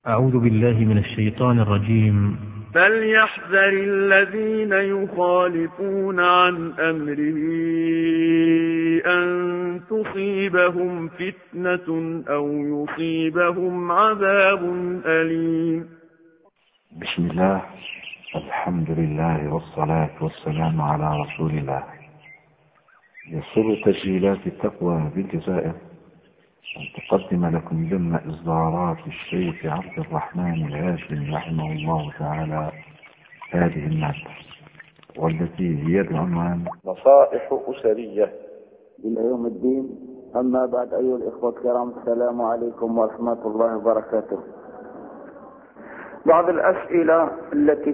أعوذ بالله من الشيطان الرجيم. فليحذر الذين يخالفون عن أمره أن تصيبهم فتنة أو يصيبهم عذاب أليم. بسم الله، الحمد لله والصلاة والسلام على رسول الله. يسر تسجيلات التقوى بالجزائر أن تقدم لكم ضمن إصدارات الشيخ عبد الرحمن الهاشمي رحمه الله تعالى هذه المادة، والتي هي بعنوان نصائح أسرية إلى يوم الدين. أما بعد، أيها الإخوة الكرام، السلام عليكم ورحمة الله وبركاته. بعض الأسئلة التي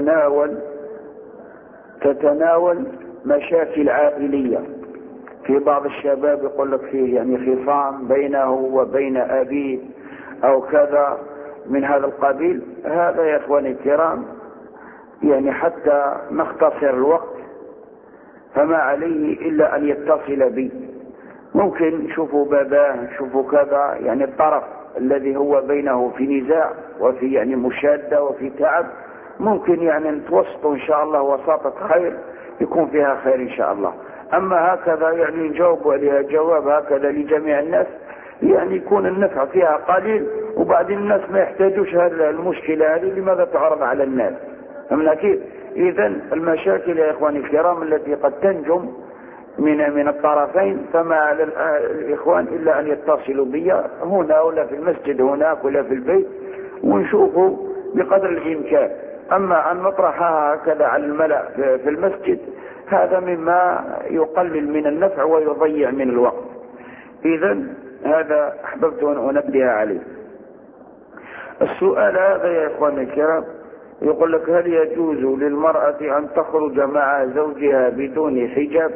تتناول مشاكل عائلية. في بعض الشباب يقول لك فيه خصام بينه وبين أبيه أو كذا من هذا القبيل. هذا يا إخواني الكرام حتى نختصر الوقت فما عليه إلا أن يتصل بي. ممكن شوفوا باباه، شوفوا كذا، الطرف الذي هو بينه في نزاع وفي مشادة وفي تعب، ممكن نتوسطوا إن شاء الله وساطة خير يكون فيها خير إن شاء الله. أما هكذا نجاوب عليها جواب هكذا لجميع الناس يكون النفع فيها قليل، وبعدين الناس ما يحتاجوش هذه المشكلة هذه لماذا تعرض على الناس. فمن كيف إذن المشاكل يا إخواني الكرام التي قد تنجم من الطرفين، فما على الإخوان إلا أن يتصلوا بي هنا ولا في المسجد هناك ولا في البيت ونشوفوا بقدر الإمكان. أما أن نطرحها هكذا على الملأ في المسجد هذا مما يقلل من النفع ويضيع من الوقت. إذن هذا أحببت أن أنبه عليه. السؤال هذا يا إخواني الكرام يقول لك: هل يجوز للمرأة أن تخرج مع زوجها بدون حجاب؟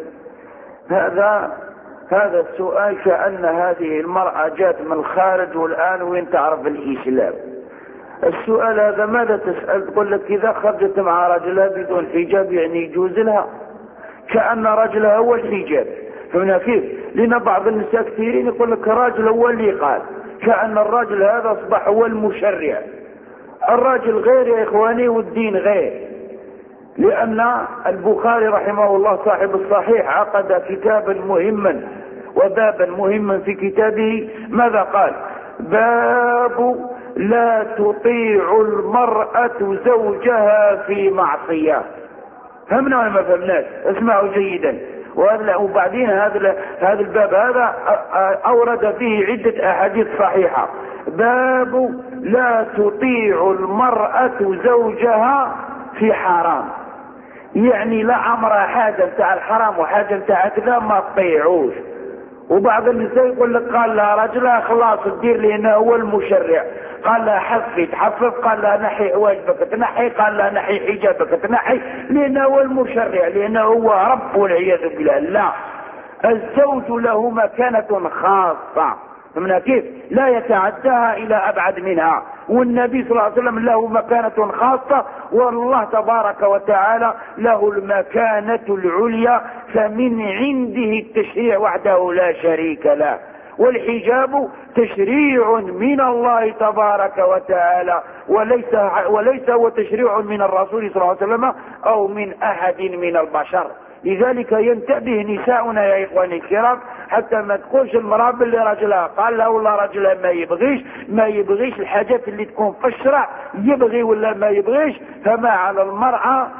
هذا السؤال كأن هذه المرأة جات من الخارج والآن وين تعرف الإسلام. السؤال هذا ماذا تسأل؟ تقول لك إذا خرجت مع رجلها بدون حجاب يجوز لها، كأن رجلها هو الحجاب. فهنا كيف؟ لأن بعض النساء كثيرين يقول لك الراجل هو اللي قال، كأن الراجل هذا أصبح هو المشرع. الراجل غير يا إخواني والدين غير. لأن البخاري رحمه الله صاحب الصحيح عقد كتابا مهما وبابا مهما في كتابه. ماذا قال؟ باب لا تطيع المرأة زوجها في معصية. فهمنا ولا ما فهمناش؟ اسمعوا جيدا. وبعدين هذا الباب هذا أورد فيه عدة أحاديث صحيحة. باب لا تطيع المرأة زوجها في حرام، لا عمرها حاجة بتاع الحرام وحاجة بتاع كذا ما تطيعوش. وبعض النساء يقول لك قال لها رجلها خلاص تدير لأنه هو المشرع، قال لها حفي تحفظ، قال لها نحي حواجبك تنحي، قال لها نحي حجابك تنحي، لأنه هو المشرع، لأنه هو رب والعياذ بالله. لا، الزوج له مكانة خاصة من كيف لا يتعداها إلى أبعد منها، والنبي صلى الله عليه وسلم له مكانة خاصة، والله تبارك وتعالى له المكانة العليا، فمن عنده التشريع وحده لا شريك له. والحجاب تشريع من الله تبارك وتعالى، وليس هو تشريع من الرسول صلى الله عليه وسلم أو من أحد من البشر. لذلك ينتبه نساؤنا يا إخواني الكرام حتى ما تقولش المرأة باللي رجلها قال له ولا رجلها ما يبغيش الحاجات اللي تكون في الشرع يبغي ولا ما يبغيش. فما على المرأة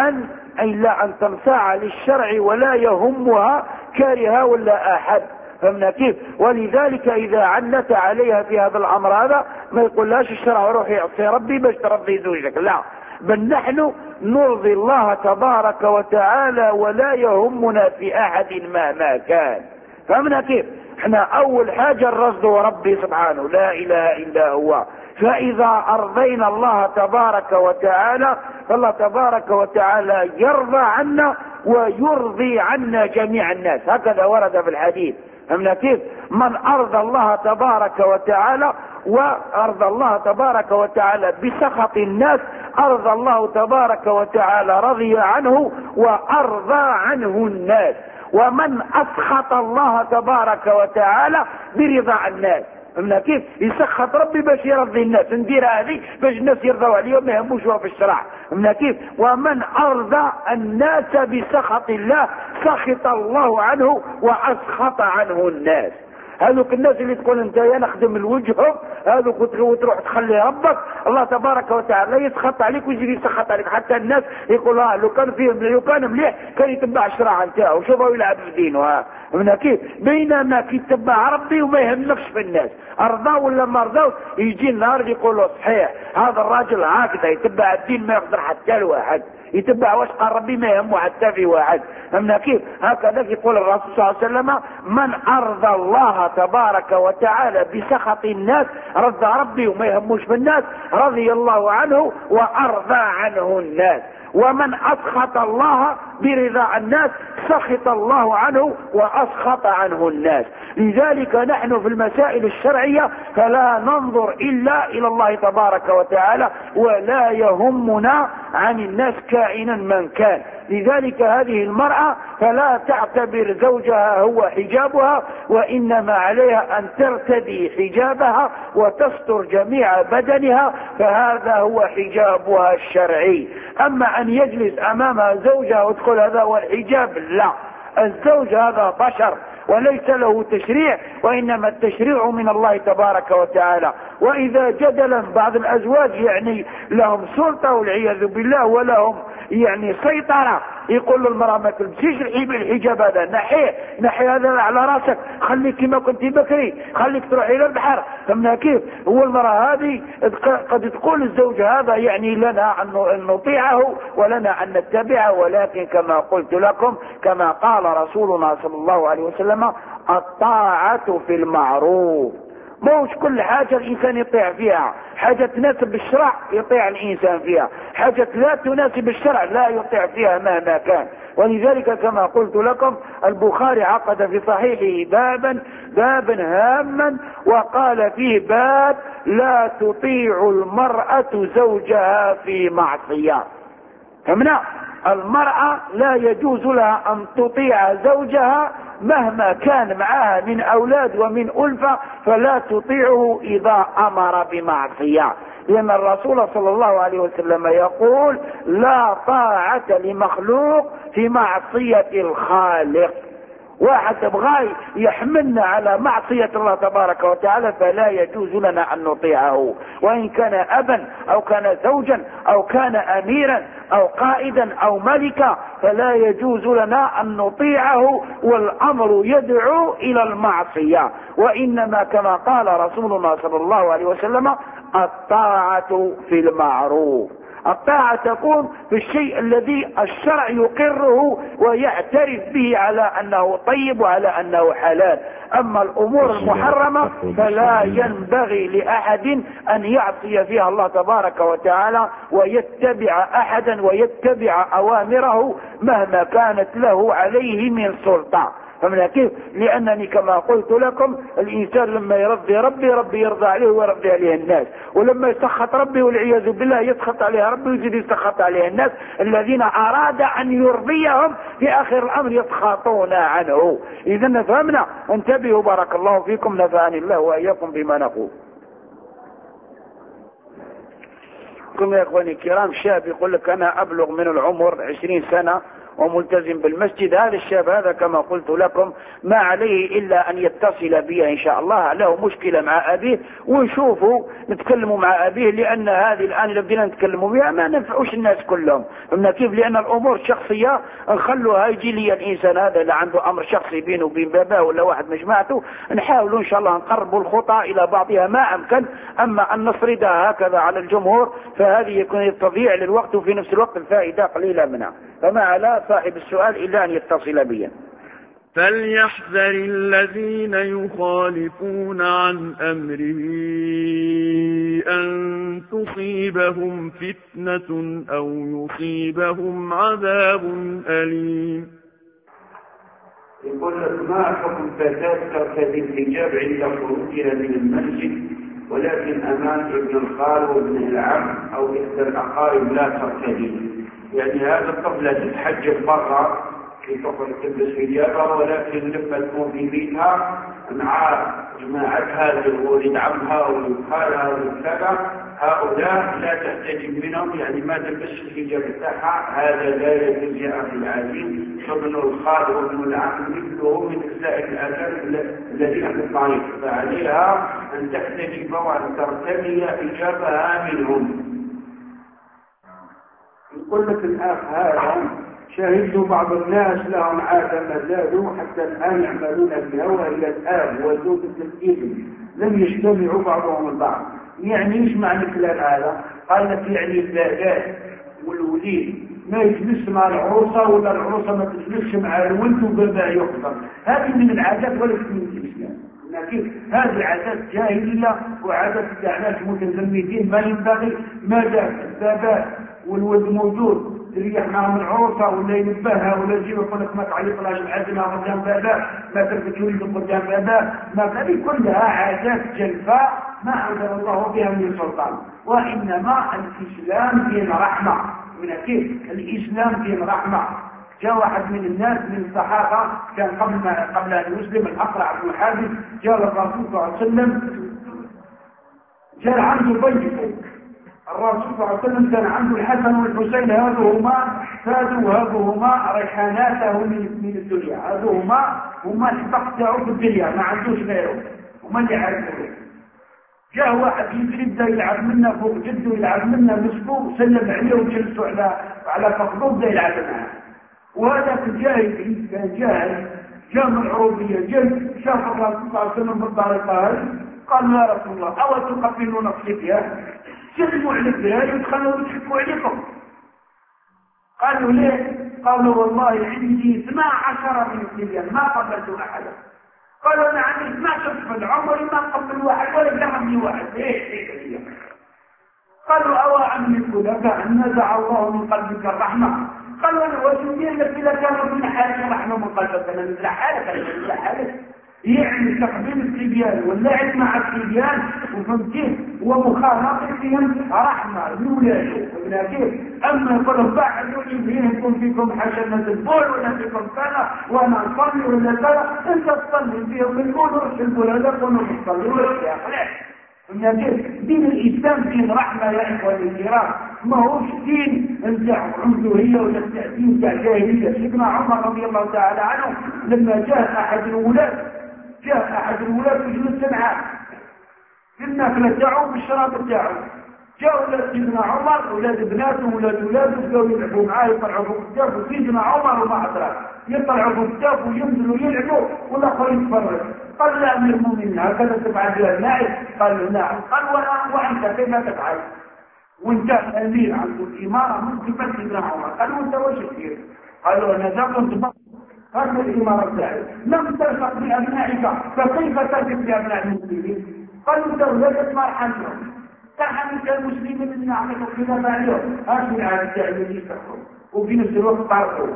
أن تنصاع للشرع ولا يهمها كارها ولا أحد. فهمنا كيف؟ ولذلك إذا عنت عليها في هذا الأمر هذا ما يقولهاش الشرع روحي اعصي ربي باش ترضي زوجك، لا، بل نحن نرضي الله تبارك وتعالى ولا يهمنا في أحد مهما كان. فهمنا كيف؟ احنا أول حاجة الرصد وربي سبحانه لا إله إلا هو. فإذا أرضينا الله تبارك وتعالى فالله تبارك وتعالى يرضى عنا ويرضي عنا جميع الناس، هكذا ورد في الحديث. فهمنا كيف؟ من أرضى الله تبارك وتعالى وأرضى الله تبارك وتعالى بسخط الناس أرضى الله تبارك وتعالى رضي عنه وأرضى عنه الناس. ومن أسخط الله تبارك وتعالى برضا الناس فهمنا كيف؟ يسخط ربي باش يرضي الناس، ندير هذه باش الناس يرضوا عليه وما يهموش في الشرع. فهمنا كيف؟ ومن ارضى الناس بسخط الله سخط الله عنه واسخط عنه الناس. هذوك الناس اللي تقول انت يا نخدم لوجههم، هذوك وتروح تخلي ربك الله تبارك وتعالى يسخط عليك ويجي يسخط عليك. حتى الناس يقول لو كان فيهم لو كان مليح كان يتبع الشرع نتاعو، شوفوا يلعب في دينه. من كيف؟ بينما كي يتبع ربي وما يهمكش في الناس ارضاه ولا ما ارضاه، يجي النهار يقولوا صحيح هذا الراجل هكذا يتبع الدين ما يقدر حتى لواحد، يتبع واش قال ربي ما يهمه حتى في واحد. فهمنا كيف؟ هكذا يقول الرسول صلى الله عليه وسلم من ارضى الله تبارك وتعالى بسخط الناس رضى ربي وما يهموش بالناس رضي الله عنه وارضى عنه الناس. ومن اسخط الله برضا الناس سخط الله عنه واسخط عنه الناس. لذلك نحن في المسائل الشرعية فلا ننظر الا الى الله تبارك وتعالى ولا يهمنا عن الناس كائنا من كان. لذلك هذه المرأة فلا تعتبر زوجها هو حجابها، وإنما عليها أن ترتدي حجابها وتستر جميع بدنها، فهذا هو حجابها الشرعي. أما أن يجلس أمامها زوجها وتقول هذا هو الحجاب، لا، الزوج هذا بشر وليس له تشريع، وإنما التشريع من الله تبارك وتعالى. وإذا جدلا بعض الأزواج يعني لهم سلطة والعياذ بالله ولهم يعني سيطرة، يقول للمرأة ما تلبسيش الحجاب هذا، نحي هذا على راسك، خليك كما كنت بكري، خليك تروح إلى البحر. فهمنا كيف؟ هو المرأة هذه قد تقول الزوج هذا يعني لنا أن نطيعه ولنا أن نتبعه، ولكن كما قلت لكم كما قال رسولنا صلى الله عليه وسلم الطاعة في المعروف. موش كل حاجة الإنسان يطيع فيها، حاجة تناسب الشرع يطيع الإنسان فيها، حاجة لا تناسب الشرع لا يطيع فيها مهما كان. ولذلك كما قلت لكم البخاري عقد في صحيحه بابا هاما وقال فيه باب لا تطيع المرأة زوجها في معصية. فهمنا؟ المرأة لا يجوز لها أن تطيع زوجها مهما كان معها من أولاد ومن ألفة، فلا تطيعه إذا أمر بمعصية، لأن الرسول صلى الله عليه وسلم يقول لا طاعة لمخلوق في معصية الخالق. واحد بغاي يحملنا على معصية الله تبارك وتعالى فلا يجوز لنا أن نطيعه، وإن كان أبا أو كان زوجا أو كان أميرا أو قائدا أو ملكا فلا يجوز لنا أن نطيعه، والأمر يدعو إلى المعصية. وإنما كما قال رسولنا صلى الله عليه وسلم الطاعة في المعروف. الطاعة تكون في الشيء الذي الشرع يقره ويعترف به على أنه طيب وعلى أنه حلال. أما الأمور المحرمة فلا ينبغي لأحد أن يعصي فيها الله تبارك وتعالى ويتبع أحدا ويتبع أوامره مهما كانت له عليه من سلطة. فمن كيف؟ لأنني كما قلت لكم الإنسان لما يرضي ربي يرضى عليه ويرضي عليه الناس، ولما يسخط ربي والعياذ بالله يسخط عليه ربي ويزيد يسخط عليه الناس الذين أراد أن يرضيهم في آخر الأمر يسخطون عنه. إذا فهمنا، انتبهوا بارك الله فيكم، نفعني الله وإياكم بما نقول. كم يا إخواني الكرام شاب يقول لك أنا أبلغ من العمر 20 سنة وملتزم بالمسجد، هذا الشاب هذا كما قلت لكم ما عليه إلا أن يتصل بي إن شاء الله، له مشكلة مع أبيه ونشوفوا نتكلموا مع أبيه، لأن هذه الآن اللي بدينا نتكلموا بها ما ننفعوش الناس كلهم. فهمنا كيف؟ لأن الأمور الشخصية نخلوها يجي لي الإنسان هذا اللي عنده أمر شخصي بينه وبين باباه ولا واحد مجمعته، نحاولوا إن شاء الله نقربوا الخطى إلى بعضها ما أمكن. أما أن نفرضها هكذا على الجمهور فهذه يكون تضييع للوقت وفي نفس الوقت الفائدة قليلة منها. فما على صاحب السؤال إلا أن يتصل بي. فليحذر الذين يخالفون عن أمره أن تصيبهم فتنة أو يصيبهم عذاب أليم. يقول لك ما حكم فتاة ترتدي الحجاب عند خروجها من المسجد ولكن أمام ابن الخال وابن العم أو إحدى الأقارب لا ترتدي، يعني هذا قبل تتحجب برا تخرج تلبس حجابها، ولكن لما تكون في بيتها مع جماعتها ولد عمها وخالها وكذا، هؤلاء لا تحتجب منهم، يعني ما تلبس الحجاب بتاعها، هذا لا يجوز يا أخي العزيز. فابن الخال وابن العم مثله من سائر الآثار الذين في الطريق، فعليها أن تحتجب وأن ترتدي حجابها منهم. يقول لك الأخ هذا شاهدت بعض الناس لهم عادة ما زالوا حتى الآن يعملون بها، وهي الآب وزوجة الابن لم يجتمعوا بعضهم البعض. يعني ايش معنى الكلام هذا؟ قال لك يعني الزوجات والوليد ما يجلس مع العروسة ولا العروسة ما تجلسش مع الولد وباباه يخطب. هذه من العادات وليست من الإسلام، لكن هذه عادات جاهلية وعادات تاع ناس متزمتين. ما ينبغي ما دام الباباه والولد موجود تريح معهم العروسه ولا ينبهها ولا يجيب يقول لك ما تعيطلاش العزمه قدام باباه، ما تربط ولد قدام باباه، ما هذه كلها عادات جلفاء ما انزل الله بها من سلطان. وانما الاسلام دين رحمه، من اكيد الاسلام دين رحمه. جاء واحد من الناس من الصحابه كان قبل ان يسلم، الاقرع بن حابس، جاء الرسول صلى الله عليه وسلم، جاء عنده بيت. الرسول صلى الله عليه وسلم كان عنده الحسن والحسين، هذوهما ريحاناته من الدنيا، هما الحق تاعو في الدنيا، ما عندوش غيره، هما اللي عارفين. جاء واحد يبدا يلعب منا فوق جده، يلعب منا مسكوه، سلم عليه وجلسوا على فخذه بدا يلعب معاه. وهذا الجاهل كان جاهل، جاء من العروبيه، جاء شاف الرسول صلى الله عليه وسلم بالطريقه هذه، قال يا رسول الله او تقبلون نفسك سلموا على الدهاء يدخلوا ويضحكوا عليكم. قالوا ليه؟ قالوا والله عندي 12 من الدنيا ما قبلت احدا. قالوا انا عندي 12 في العمر ما قبل واحد ولا جربني واحد. ايه قالوا او عملك لك ان نزع الله من قلبك الرحمه. قالوا انا وجدني لك اذا كانت من حالك رحمه من قلبك، انا نزع حالك يعني تقبيل الصبيان واللعب مع الصبيان وفهمتين ومخالطتهم رحمه لولاده ولكن اما يقولوا بعدوا يكون فيكم حسنه البول ولا فيكم كذا وانا اصلي ولا كذا، انت تصلي فيهم البول والبول هذا كله تصلي ولا اخلاق. دين الاسلام دين رحمه يا اخواني الكرام، ما هوش دين نتاع عنصريه ولا دين تاع جاهليه. سيدنا عمر رضي الله تعالى عنه لما جاء احد الولاد وجلس معاه في النافله تاعو بالشراب تاعو، جاء ولاد سيدنا عمر ولاد بناته ولاده بداوا يلعبوا معاه، يطلعوا فوق الكتاب، وسيدنا عمر وما ادراك يطلعوا فوق الكتاب وينزلوا يلعبوا والاخر يتفرج. قال لا امير المؤمنين هكذا تفعل بها النائب؟ قال له نعم. قال وانت كيف تفعل وانت امير عنده الاماره من قبل سيدنا عمر؟ قال وانت وش كثير؟ قال له انا ذا كنت هذه الإمارة تاعي لم تلحق بأبنائك فكيف تلحق بأبناء المسلمين؟ قالوا دولة مرحمتهم تحمل المسلمين من نعمة الخلافة عليهم. هذه العادة تاعي اللي يستحقون وفي نفس الوقت طردوا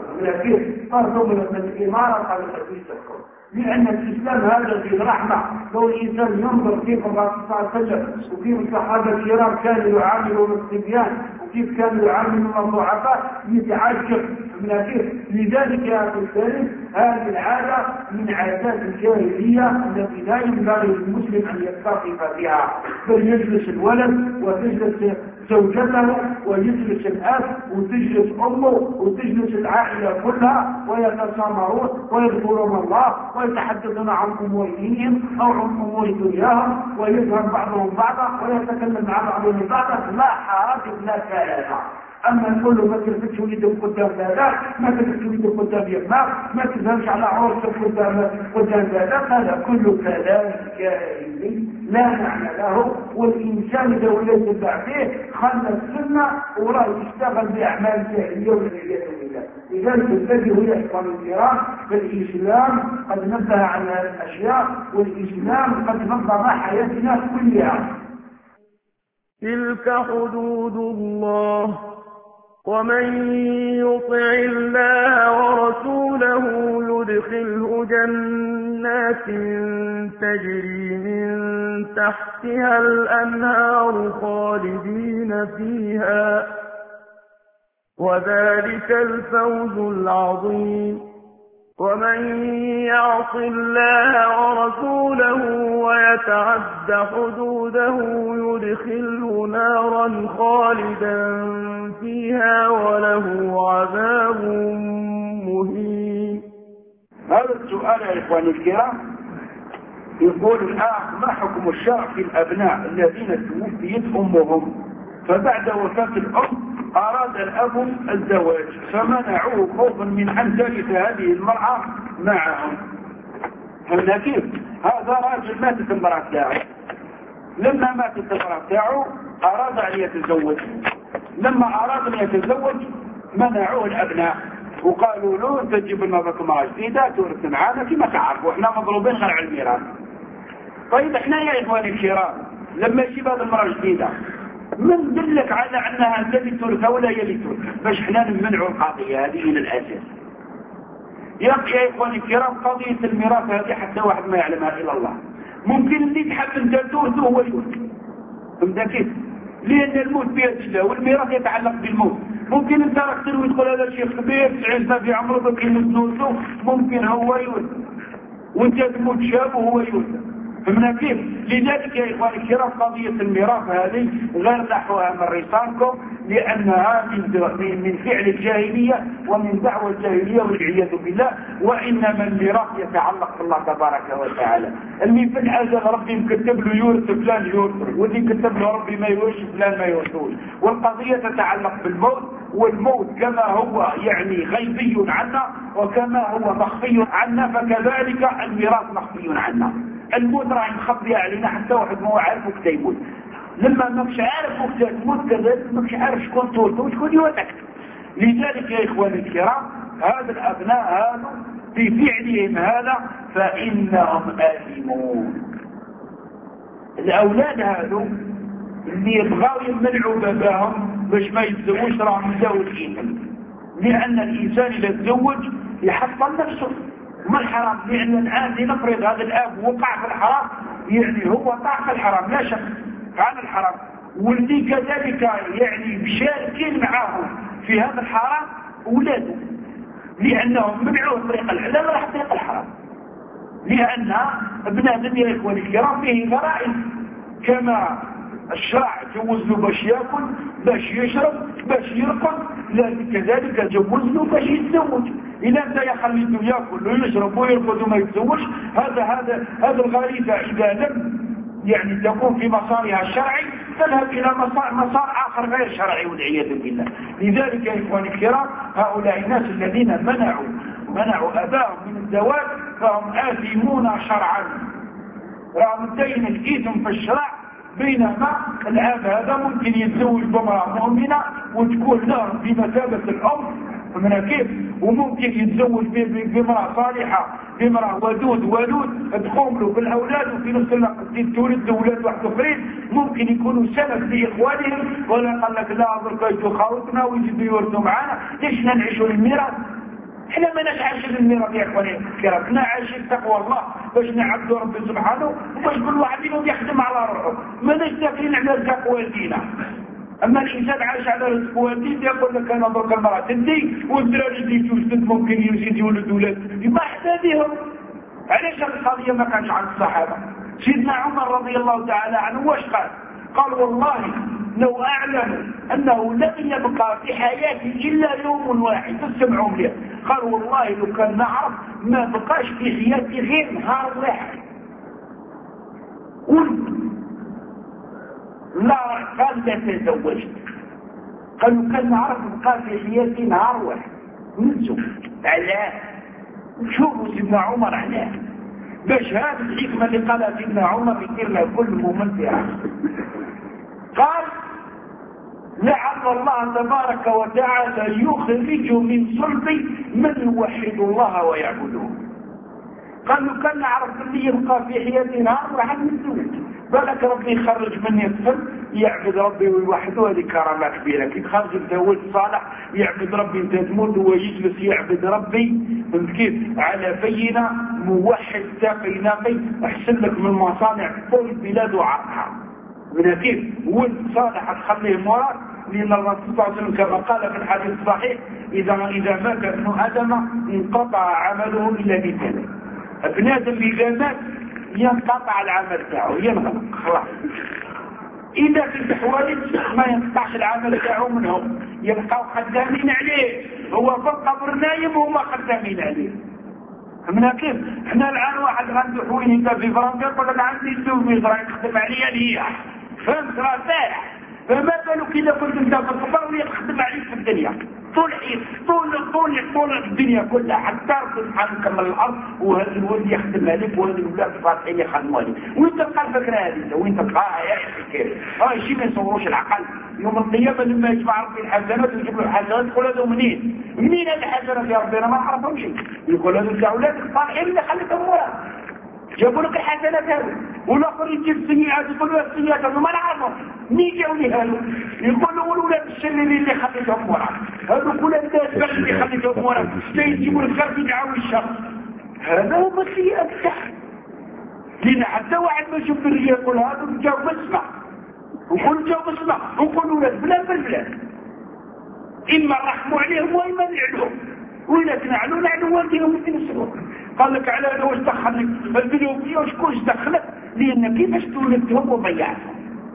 من الإمارة قالوا يستحقون، لأن الإسلام هذا دين رحمة. لو الإنسان ينظر كيف الرسول صلى الله عليه وسلم وكيف الصحابة الكرام كانوا يعاملون الصبيان وكيف كانوا يعاملون الضعفاء يتعجب من كيف. لذلك يا أخي الكريم هذه العادة من عادات الجاهلية التي لا ينبغي للمسلم أن يتصرف بها، بل يجلس الولد وتجلس زوجته ويجلس الأب وتجلس أمه وتجلس العائلة كلها ويتسامرون ويذكرون الله ويتحدثون عن أمور دينهم أو عن أمور دنياهم ويفهم بعضهم بعضا ويتكلم مع بعضهم بعضا. لا حرج لا كلام. أما نقول له ما تلفتش وليدك قدام باباك، ما تلفتش وليدك قدام يماك، ما تفهمش على عروسك قدام باباك، هذا كله كلام جاهلي لا معنى له. والإنسان إذا ولا يتبع فيه خلى السنة وراه يشتغل بأعمال جاهلية والعياذ بالله. لذلك الذي يا إخواني الكرام الإسلام قد نبه عن الأشياء، والإسلام قد نظم حياتنا كلها. تلك حدود الله ومن يطع الله ورسوله يدخله جنات تجري من تحتها الأنهار خالدين فيها وذلك الفوز العظيم. ومن يعص الله ورسوله ويتعد حدوده يدخله نارا خالدا فيها وله عذاب مهين. هذا السؤال يا إخواني الكرام يقول الآن: ما حكم الشرع في الأبناء الذين توفيت أمهم فبعد وفاة الأم أراد الأب الزواج فمنعوه خوفا من أن ترث هذه المرأة معهم؟ فهمنا كيف؟ هذا راجل ماتت المرأة تاعه، لما ماتت المرأة تاعه أراد أن يتزوج، لما أراد أن يتزوج منعوه الأبناء وقالوا له: أنت تجيب لنا امرأة جديدة تورث معانا كما تعرفوا احنا مضروبين غير على الميراث. طيب احنا يا إخواني الكرام لما يجيب هذه المرأة جديدة من دلك على أنها الذي تورثها ولا هي اللي تورثها باش احنا نمنعوا القضية هذه من الأساس؟ يا إخواني الكرام قضية الميراث هذه حتى واحد ما يعلمها إلا الله. ممكن اللي تحب أنت تورثه هو يورث، فهمت كيف؟ لأن الموت بيد الله والميراث يتعلق بالموت. ممكن أنت راك تروي تقول هذا شيخ كبير 90 سنة في عمره بكي يموت، ممكن هو يورث وأنت تموت شاب وهو يورث، فهمنا كيف؟ لذلك يا إخواني الكرام قضية الميراث هذه غير نحوها من رسالكم، لأنها من فعل الجاهلية ومن دعوة الجاهلية والعياذ بالله، وإنما الميراث يتعلق بالله تبارك وتعالى. اللي في الأجل ربي مكتب له يورث فلان يورث، واللي كتب له ربي ما يورث فلان ما يورثوش، والقضية تتعلق بالموت، والموت كما هو يعني غيبي عنا وكما هو مخفي عنا فكذلك الميراث مخفي عنا. الموت راح مخبي علينا حتى واحد ما هو عارف وقت يموت. لما ماكش عارف وقت تموت كذلك ماكش عارف شكون تورث وشكون يورثك. لذلك يا إخواني الكرام هذا الأبناء هذا في فعلهم هذا فإنهم آثمون. الأولاد هذا اللي يبغوا يمنعوا باباهم باش ما يتزوجش راهم مزوجين، لأن الإنسان إذا تزوج يحصل نفسه ما الحرام، لأن الآن لنفرض هذا الآب وقع في الحرام يعني هو طاع في الحرام لا شك عن الحرام، واللي كذلك يعني مشاركين معه في هذا الحرام أولاده، لأنهم منعوه طريق الحلال راح طريق الحرام، لأن ابن آدم يا إخواني الكرام فيه غرائز، كما الشرع جوز له باش ياكل باش يشرب باش يرقد، لكن كذلك جوز له باش يتزوج. إذا انت يخليته ياكل ويشرب ويرقد وما يتزوج هذا الغريزة إذا لم يعني تكون في مسارها الشرعي تذهب إلى مسار آخر غير شرعي والعياذ بالله. لذلك يا إخواني الكرام هؤلاء الناس الذين منعوا أباهم من الزواج فهم آثمون شرعا، راهم دين الإثم في الشرع، بينما الآن هذا ممكن يتزوج بامرأة مؤمنة وتكون له بمثابة الأم من كيف، وممكن يتزوج بامرأة صالحة بامرأة ودود تقوم له بالأولاد وفي نفس الوقت تولد أولاد واحد آخرين ممكن يكونوا سبب لإخوانهم، ولا قال لك لا أظن خاوتنا ويجدوا يورثوا معنا، ليش نعيشوا الميراث؟ احنا ما عايشين الميراث يا اخواني الكرام، احنا عايشين تقوى الله باش نعبدوا ربي سبحانه وباش كل واحد منهم يخدم على روحه، ما داخلين على رزق والدينا. اما الانسان عايش على رزق والدين يقول لك انا ضرب المراه تدي والدراري اللي توجد ممكن يزيد يولد ولاد ما احتاجهم. علاش القضيه ما كانش عند الصحابه؟ سيدنا عمر رضي الله تعالى عنه واش قال والله لو أعلم أنه لن يبقى في حياتي إلا يوم واحد تسمعوا لي، قال والله لو كان نعرف ما بقاش في حياتي غير نهار واحد. لا قال لا تزوجت، قال لو كان نعرف بقى في حياتي نهار واحد ننسوا. علاه شوفوا سيدنا عمر علاه باش هذه الحكمة اللي قالها سيدنا عمر يصير لها كل مؤمن فيها. قال لعل الله تبارك وتعالى يخرج من صلبي من يوحد الله ويعبده. قال له كان نعرف اللي يبقى في حياتي نهار راح نتزوج، بالك ربي يخرج مني الطفل يعبد ربي ويوحده، هذه كرامه كبيره. كي تخرج الزوج صالح يعبد ربي انت تموت وهو يجلس يعبد ربي كيف على بينه موحد تقي نقي احسن لك من مصانع طول البلاد وعرقها من كيف. ولد صالح تخليه مراد لأن الرسول صلى الله عليه وسلم كما قال في الحديث الصحيح إذا مات ابن آدم انقطع عمله إلا بثلاث. ابن آدم إذا مات ينقطع العمل تاعه ينغلق خلاص. إذا في حوالج ما ينقطعش العمل تاعه منهم يبقوا خدامين عليه، هو في القبر نايم وهم خدامين عليه. فمن كيف احنا الآن واحد عنده حوين انت في فرنسا يقول لك عندي سوفيز راه يخدم عليا ليا فهمت راه سايح. فما بالك إذا كنت انت في القبر ويخدم عليك في الدنيا طول الدنيا كلها حتى ربي سبحانه كمل الارض وهذا الولد يخدم عليك وهذا الاولاد الفاتحين يخدموا عليك. وين تلقى الفكره هذه؟ وين تلقاها يا اخي الكريم؟ شيء ما يصوروش العقل. يوم القيامه لما يجمع ربي الحسنات ويجيب له الحسنات يقول هذا منين هذه الحسنات يا ربي انا ما نعرفهمش. يقول هذا انت اولادك الصالحين اللي خليتهم ورا جابوا لك الحسنات هذه، والاخر يجيب السيئات يقول له السيئات هذو ما نعرفهم منين جاوا لي هذو. يقول له الولاد الشريرين اللي خليتهم ورا هذو كل الناس باش اللي خليتهم ورا يجيبوا الخير يدعوا الشر. هذا هو السيئات تاعهم. لان حتى واحد ما يشوف الرياء يقول هذا جاوا بسمع وكل جاوا بسمع وكل ولاد فلان بالفلان اما رحموا عليهم واما نعلوهم وإلا نعلو والديهم في نفسهم. قال لك على هذا واش دخلك الفيديو فيه وشكونش دخلك؟ لان كيفاش تولدتهم وضيعتهم.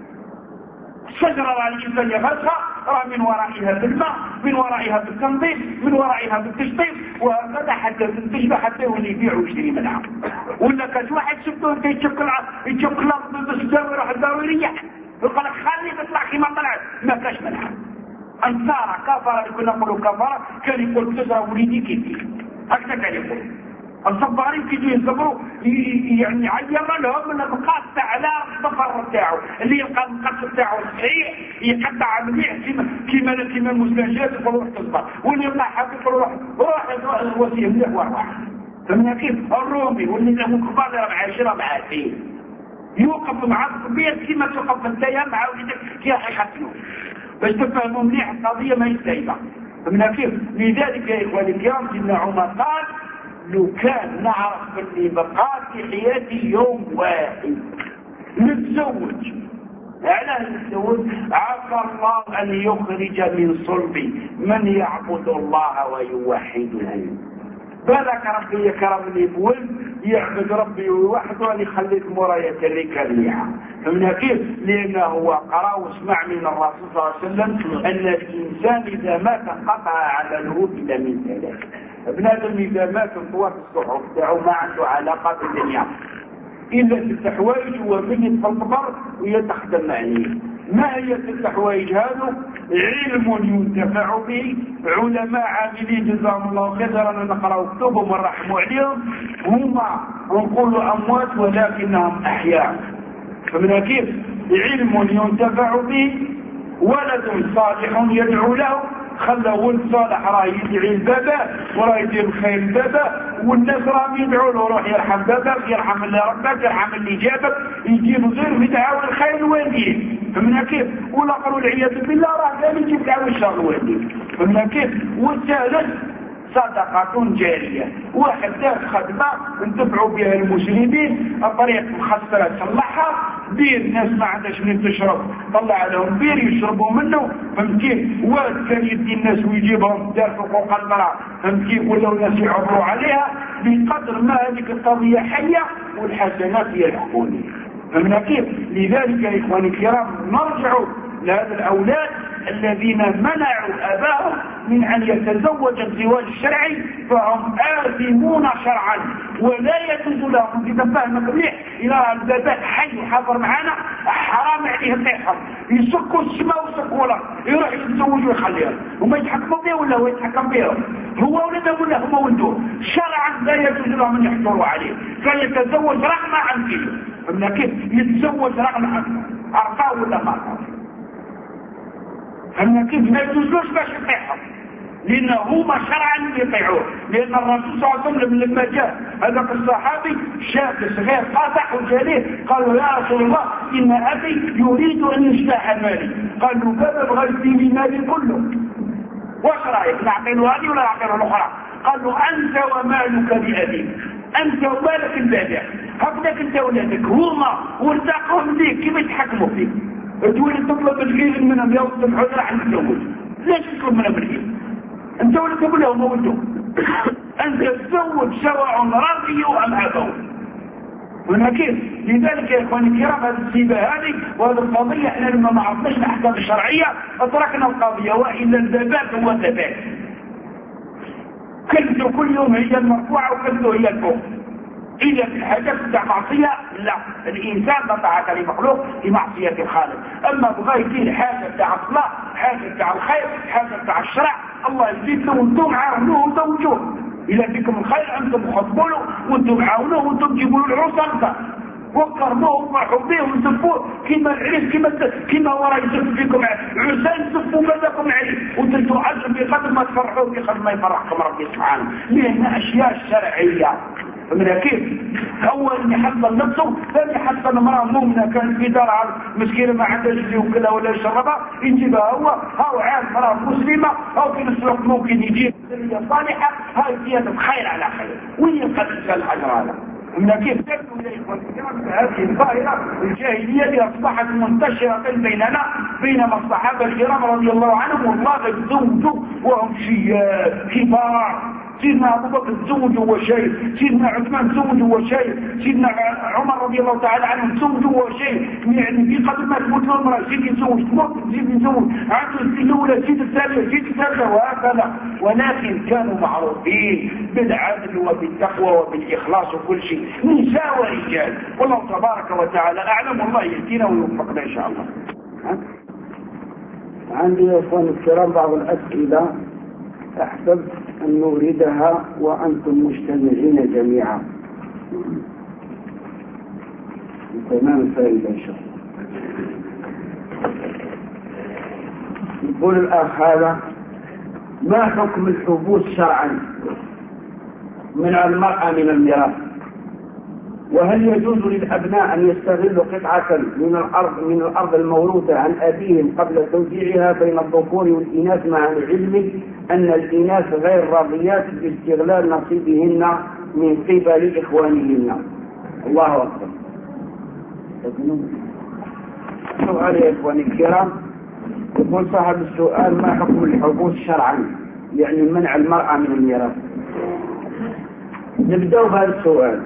الشجره راه الانسان يغرسها راه من ورائها بالماء، من ورائها بالتنظيف، من ورائها بالتشطيب، وهكذا حتى تنتج حتى يولي يبيع ويشتري منها. ولا كاش واحد شفتوه انت يتشكل الارض بالسجاوي يروح الدار ويريح يقول لك خلي تطلع كيما طلعت ما كاش منها. انصار كفر اللي كنا نقولوا كفر كان يقول تزرع وليدي كيف هكذا كان يقول. الصبارين كي يصبروا يعني عير لهم من القاص على الصفر تاعو اللي يلقى القص تاعو صحيح يقطع مليح كيما المستنجات يقول روح تصبر، واللي يلقى حاجه يقول روح الوسيله مليح وروح. فمن كيف الرومي واللي له كبار راه عايشين راه عارفين يوقف مع الطبيعه كيما توقف انت مع وليدك كي راح يخدموا باش تفهموا مليح القضيه ما يستاهلها. فمن كيف لذلك يا اخواني الكرام سيدنا عمر قال لو كان نعرف اللي بقى في حياتي يوم واحد نتزوج على نتزوج عسى الله ان يخرج من صلبي من يعبد الله ويوحده. بالك ربي يكرمني بولد يعبد ربي وحده اللي خليت مرايا تريك الريعه. فمن كيف؟ لانه هو قرا وسمع من الرسول صلى الله عليه وسلم ان الانسان اذا مات انقطع عمله الا من ثلاث. ابن ادم اذا مات انطوت الصحف تاعو ما عنده علاقه بالدنيا الا ست حوايج هو ميت في القبر ويتخدم عليه. ما هي ست حوايج هذو؟ علم ينتفع به، علماء عاملين جزاهم الله خيرا نقراوا كتبهم ونرحموا عليهم هما نقولوا اموات ولكنهم احياء. فمن كيف؟ علم ينتفع به، ولد صالح يدعو له، خلى ولد صالح راه يدعي لبابا وراه يدير الخير لبابا والناس راهم يدعوا له روح يرحم باباك يرحم اللي ربك يرحم اللي جابك يجيب غير يدعوا الخير الوالدين. فمن كيف؟ والاخر والعياذ بالله راه ثاني يجيب دعوه الشر الوالدين. فمن كيف؟ والثالث صدقة جارية، واحد دار خدمة انتفعوا بها المسلمين الطريق مخسرة تصلحها، بير الناس ما عندهاش من تشرب طلع لهم بير يشربوا منه. فهمت كيف؟ واد كان يدي الناس ويجيبهم دار حقوق المرأة. فهمت كيف؟ ولاو الناس يعبروا عليها بقدر ما هذيك القضية حية والحسنات يلحقوني. فمن كيف؟ لذلك يا إخواني الكرام نرجع لهذا الأولاد الذين منعوا أباهم من أن يتزوج الزواج الشرعي فهم آثمون شرعا ولا يجوز لهم. إذا فهمك مليح إلى البابات حي وحاضر معنا حرام عليهم ما يحرم يسكوا السماء ويسكوا الأرض يروح يتزوج ويخليهم وما يتحكموا بها ولا هو يتحكم بها هو ولده ولا هم ولدوه. شرعا لا يجوز لهم أن يحصلوا عليه فيتزوج رغم عن كده. فمن كيف؟ يتزوج رغم عن أرقاه ولا ما أرقاه. فمن كيف؟ ما يجوزلوش باش يطيعهم لأنه هما شرعا يطيعوه. لأن الرسول صلى الله عليه وسلم لما جاء هذاك الصحابي شاب صغير قاطع وجليه قالوا يا رسول الله إن أبي يريد أن يشبع مالي. قال له بابا بغى يديني مالي كله واش رايك نعطي له هذه ولا نعطي له الأخرى؟ قال له أنت ومالك لأبيك، أنت ومالك لباباك، هكذاك أنت ولادك هما ورزقهم ليك كيف يتحكموا فيك. تولي تطلب الحيل منهم يوصل حذر عن الزوج. ليش تطلب منهم الحيل؟ انت ولي تقول لهم موتهم انت تزوج سواء رضي ام ابوا. هنا كيف؟ لذلك يا اخواني الكرام هذه السيبه هذه وهذه القضيه احنا لما ما عرفناش الاحكام الشرعيه اتركنا القضيه، والا الثبات هو ثبات. كلمته كل يوم هي المرفوعه وكلمته هي الفوق. إذا في الحاجات بتاع معصية لا، الإنسان لا طاعة لمخلوق في معصية الخالق. أما بغى يدير حاجة بتاع الصلاح، حاجة بتاع الخير، حاجة بتاع الشرع، الله يزيد له وانتم عاونوه وزوجوه. إذا فيكم الخير أنتم خطبوا له وانتم عاونوه وانتم جيبوا له العروس أنت وقربوه وفرحوا به وزفوه كما العريس كما ورا يزف فيكم عرسان زفوا بدكم عريس وتلتوا عزم بقدر ما تفرحوا بقدر ما يفرحكم ربي سبحانه. لأن أشياء شرعية. من كيف؟ اول يحصل نفسه، ثاني يحصل امراه مؤمنه كانت في دار مسكينه ما عندهاش اللي وكلها ولا يشربها يجيبها هو عاد امراه مسلمه او في نفس الوقت ممكن يجيب صالحه هاي زياده خير على خير. وين يبقى الانسان الاجر هذا؟ من كيف تكون هذه الظاهره الجاهليه اللي اصبحت منتشره بيننا بينما الصحابه الكرام رضي الله عنهم والله تزوجوا وهم شياب كبار. سيدنا أبو بكر تزوج وهو شايب، سيدنا عثمان تزوج وهو شايب، سيدنا عمر رضي الله تعالى عنه تزوج وهو شايب. يعني في قبل ما تموت له المرأة سيدي يتزوج، تموت سيدي يتزوج، عنده السيدة الأولى سيدة الثانية سيدة الثالثة وهكذا. ولكن كانوا معروفين بالعدل وبالتقوى وبالإخلاص وكل شيء، نساء ورجال. والله تبارك وتعالى أعلم، والله يهدينا ويوفقنا إن شاء الله. عندي يا إخواني الكرام بعض الأسئلة أحببت أن نوردها وأنتم مجتمعين جميعا. تمام الفائدة إن شاء الله. يقول الأخ هذا: ما حكم الحبوس شرعا من المرأة من الميراث؟ وهل يجوز للأبناء أن يستغلوا قطعة من الأرض الموروثة عن أبيهم قبل توزيعها بين الذكور والإناث مع العلم أن الإناث غير راضيات باستغلال نصيبهن من قبل إخوانهن؟ الله أكبر. سؤال يا إخواني الكرام، يقول صاحب السؤال: ما حكم الحبوس شرعا، يعني منع المرأة من الميراث؟ نبدأ بهذا السؤال.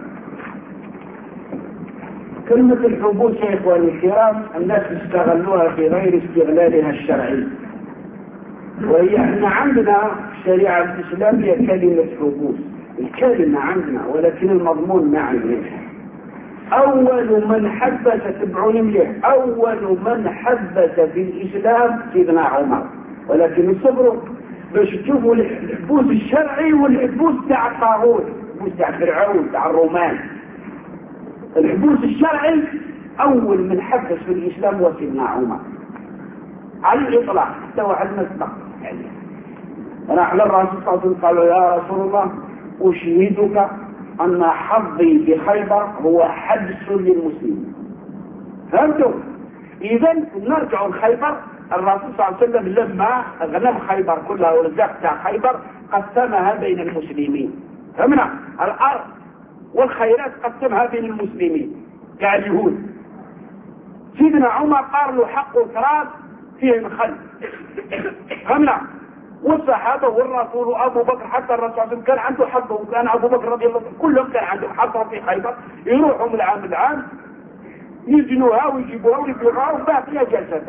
كلمة الحبوس يا إخواني الكرام الناس استغلوها في غير استغلالها الشرعي، وهي احنا عندنا الشريعة الإسلامية كلمة حبوس، الكلمة عندنا ولكن المضمون ما عندنا. أول من حبس، تبعوني مليح، أول من حبس في الإسلام سيدنا عمر. ولكن الصبر باش تشوفوا الحبوس الشرعي والحبوس تاع الطاغوت، الحبوس تاع فرعون تاع الرومان. الحبوس الشرعي أول من حبس في الإسلام هو سيدنا عمر على الإطلاق، حتى واحد مسبق يعني. راح للرسول صلى الله عليه وسلم قال: يا رسول الله أشهدك أن حظي بخيبر هو حبس للمسلمين. فهمتوا؟ إذا نرجع لخيبر. الرسول صلى الله عليه وسلم لما غنم خيبر كلها والرزاق تاع خيبر قسمها بين المسلمين. فهمنا؟ الأرض والخيرات قسمها بين المسلمين تاع اليهود. سيدنا عمر قال له حق وتراب فيه الخل. فهمنا؟ والصحابه والرسول وابو بكر، حتى الرسول كان عنده حظه، وكان ابو بكر رضي الله عنه كلهم كان عندهم حظه في خيبر، يروحوا من العام العام يجنوها ويجيبوها ويبيعوها وباقيه جالسه.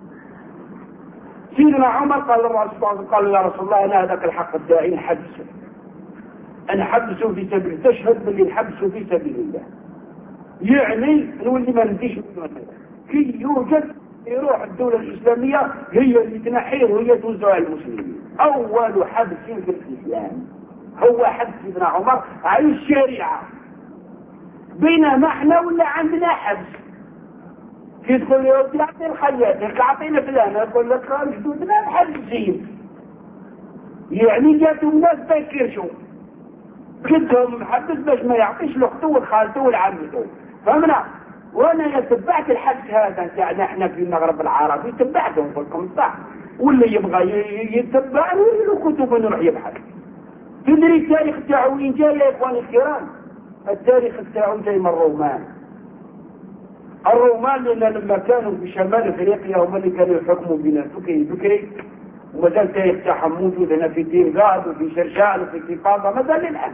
سيدنا عمر قال للرسول قال: يا رسول الله انا هذاك الحق الداعي نحبسه، انا حبسه في سبيل، تشهد باللي نحبسه في سبيل الله، يعني نولي ما نديش منه كي يوجد يروح الدولة الإسلامية هي اللي تنحيه وهي توزع على المسلمين. أول حبس في الإسلام هو حبس سيدنا عمر على الشريعة، بينما احنا ولا عندنا حبس. كي تقول له تعطي الخياط تعطينا فلان، يقول لك جدودنا محبسين، يعني جاتوا الناس تكرشوا كدهم محبس باش ما يعطيش لاخته والخالته والعمته. فهمنا؟ وانا تبعت الحبس هذا تاعنا احنا في المغرب العربي، تبعتهم لكم صح، واللي يبغى يتبع له كتب نروح يبحث. تدري التاريخ تاعو وين جاي يا اخواني الكرام؟ التاريخ تاعو جاي من الرومان. الرومان لما كانوا في شمال افريقيا هم اللي كانوا يحكموا بنا بكري، وما زال تاريخ تاعهم موجود هنا في ديرغاد وفي شرشال وفي كيفاضه ما زال الان.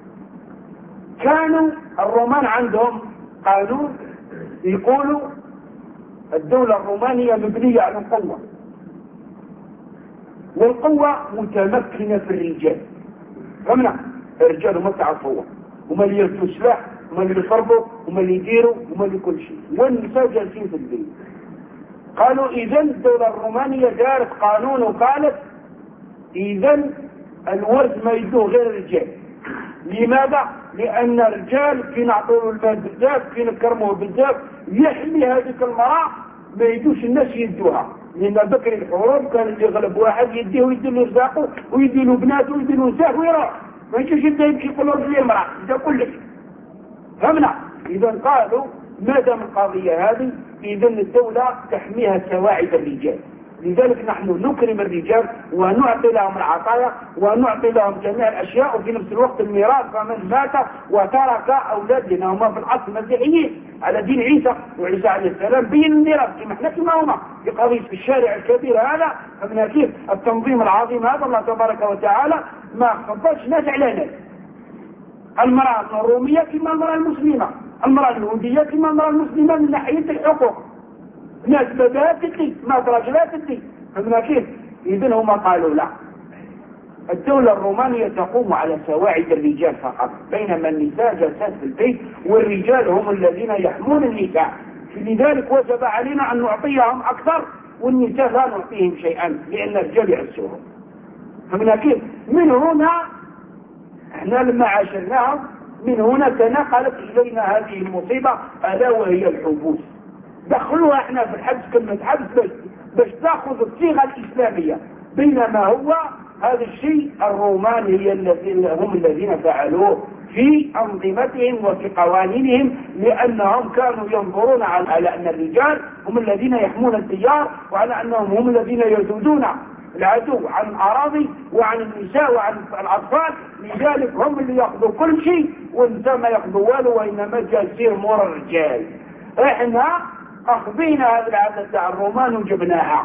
كانوا الرومان عندهم قانون يقولوا الدولة الرومانية مبنية على القوة، والقوة متمكنة في الرجال. فهمنا؟ الرجال هم تاع القوة، هم اللي يلبسوا سلاح، هم اللي يصرفوا، هم اللي يديروا، هم اللي كل شيء، والنساء جالسين في البيت. قالوا إذا الدولة الرومانية دارت قانون وقالت إذا الورث ما يدوه غير الرجال. لماذا؟ لأن الرجال كي نعطوه المال بزاف، كي نكرموه بزاف، يحمي هذيك المرأة ما يدوش الناس يدوها. لأن بكري الحروب كان اللي يغلب واحد يديه ويدي له رزاقه ويدي له بناته ويدي له نساه ويروح، ما يجوش يبدا يمشي يقول له رجلي المرأة ده كلش. فهمنا؟ إذا قالوا ما دام القضية هذه إذا الدولة تحميها سواعد الرجال. لذلك نحن نكرم الرجال ونعطي لهم العطايا ونعطي لهم جميع الأشياء، وفي نفس الوقت الميراث. فمن مات وترك أولادنا هم في الأصل مسيحيين على دين عيسى، وعيسى عليه السلام بين الميراث كما احنا كما هما في قضية في الشارع الكبير هذا. فمن كيف التنظيم العظيم هذا الله تبارك وتعالى ما خبرش ناس على ناس. المرأة الرومية كما المرأة المسلمة، المرأة اليهودية كما المرأة المسلمة من ناحية الحقوق. ناس بدات تدي، ناس رجلات تدي. فمن كيف؟ إذن هم قالوا لا، الدولة الرومانية تقوم على سواعد الرجال فقط، بينما النساء جالسات في البيت والرجال هم الذين يحمون النساء. لذلك وجب علينا أن نعطيهم أكثر والنساء لا نعطيهم شيئا لأن الرجال يعسوهم. فمن كيف؟ من هنا احنا لما عاشرناهم من هنا تنقلت إلينا هذه المصيبة ألا وهي الحبوس. دخلوها احنا في الحبس كلمة حبس باش تاخذ الصيغة الإسلامية، بينما هو هذا الشيء الرومان هم الذين فعلوه في أنظمتهم وفي قوانينهم، لأنهم كانوا ينظرون على أن الرجال هم الذين يحمون الديار، وعلى أنهم هم الذين يزودون العدو عن الأراضي وعن النساء وعن الأطفال. لذلك هم اللي يأخذوا كل شيء والنساء ما يأخذوا والو، وإنما جالسين مور الرجال. احنا أخذينا هذه العادة تاع الرومان وجبناها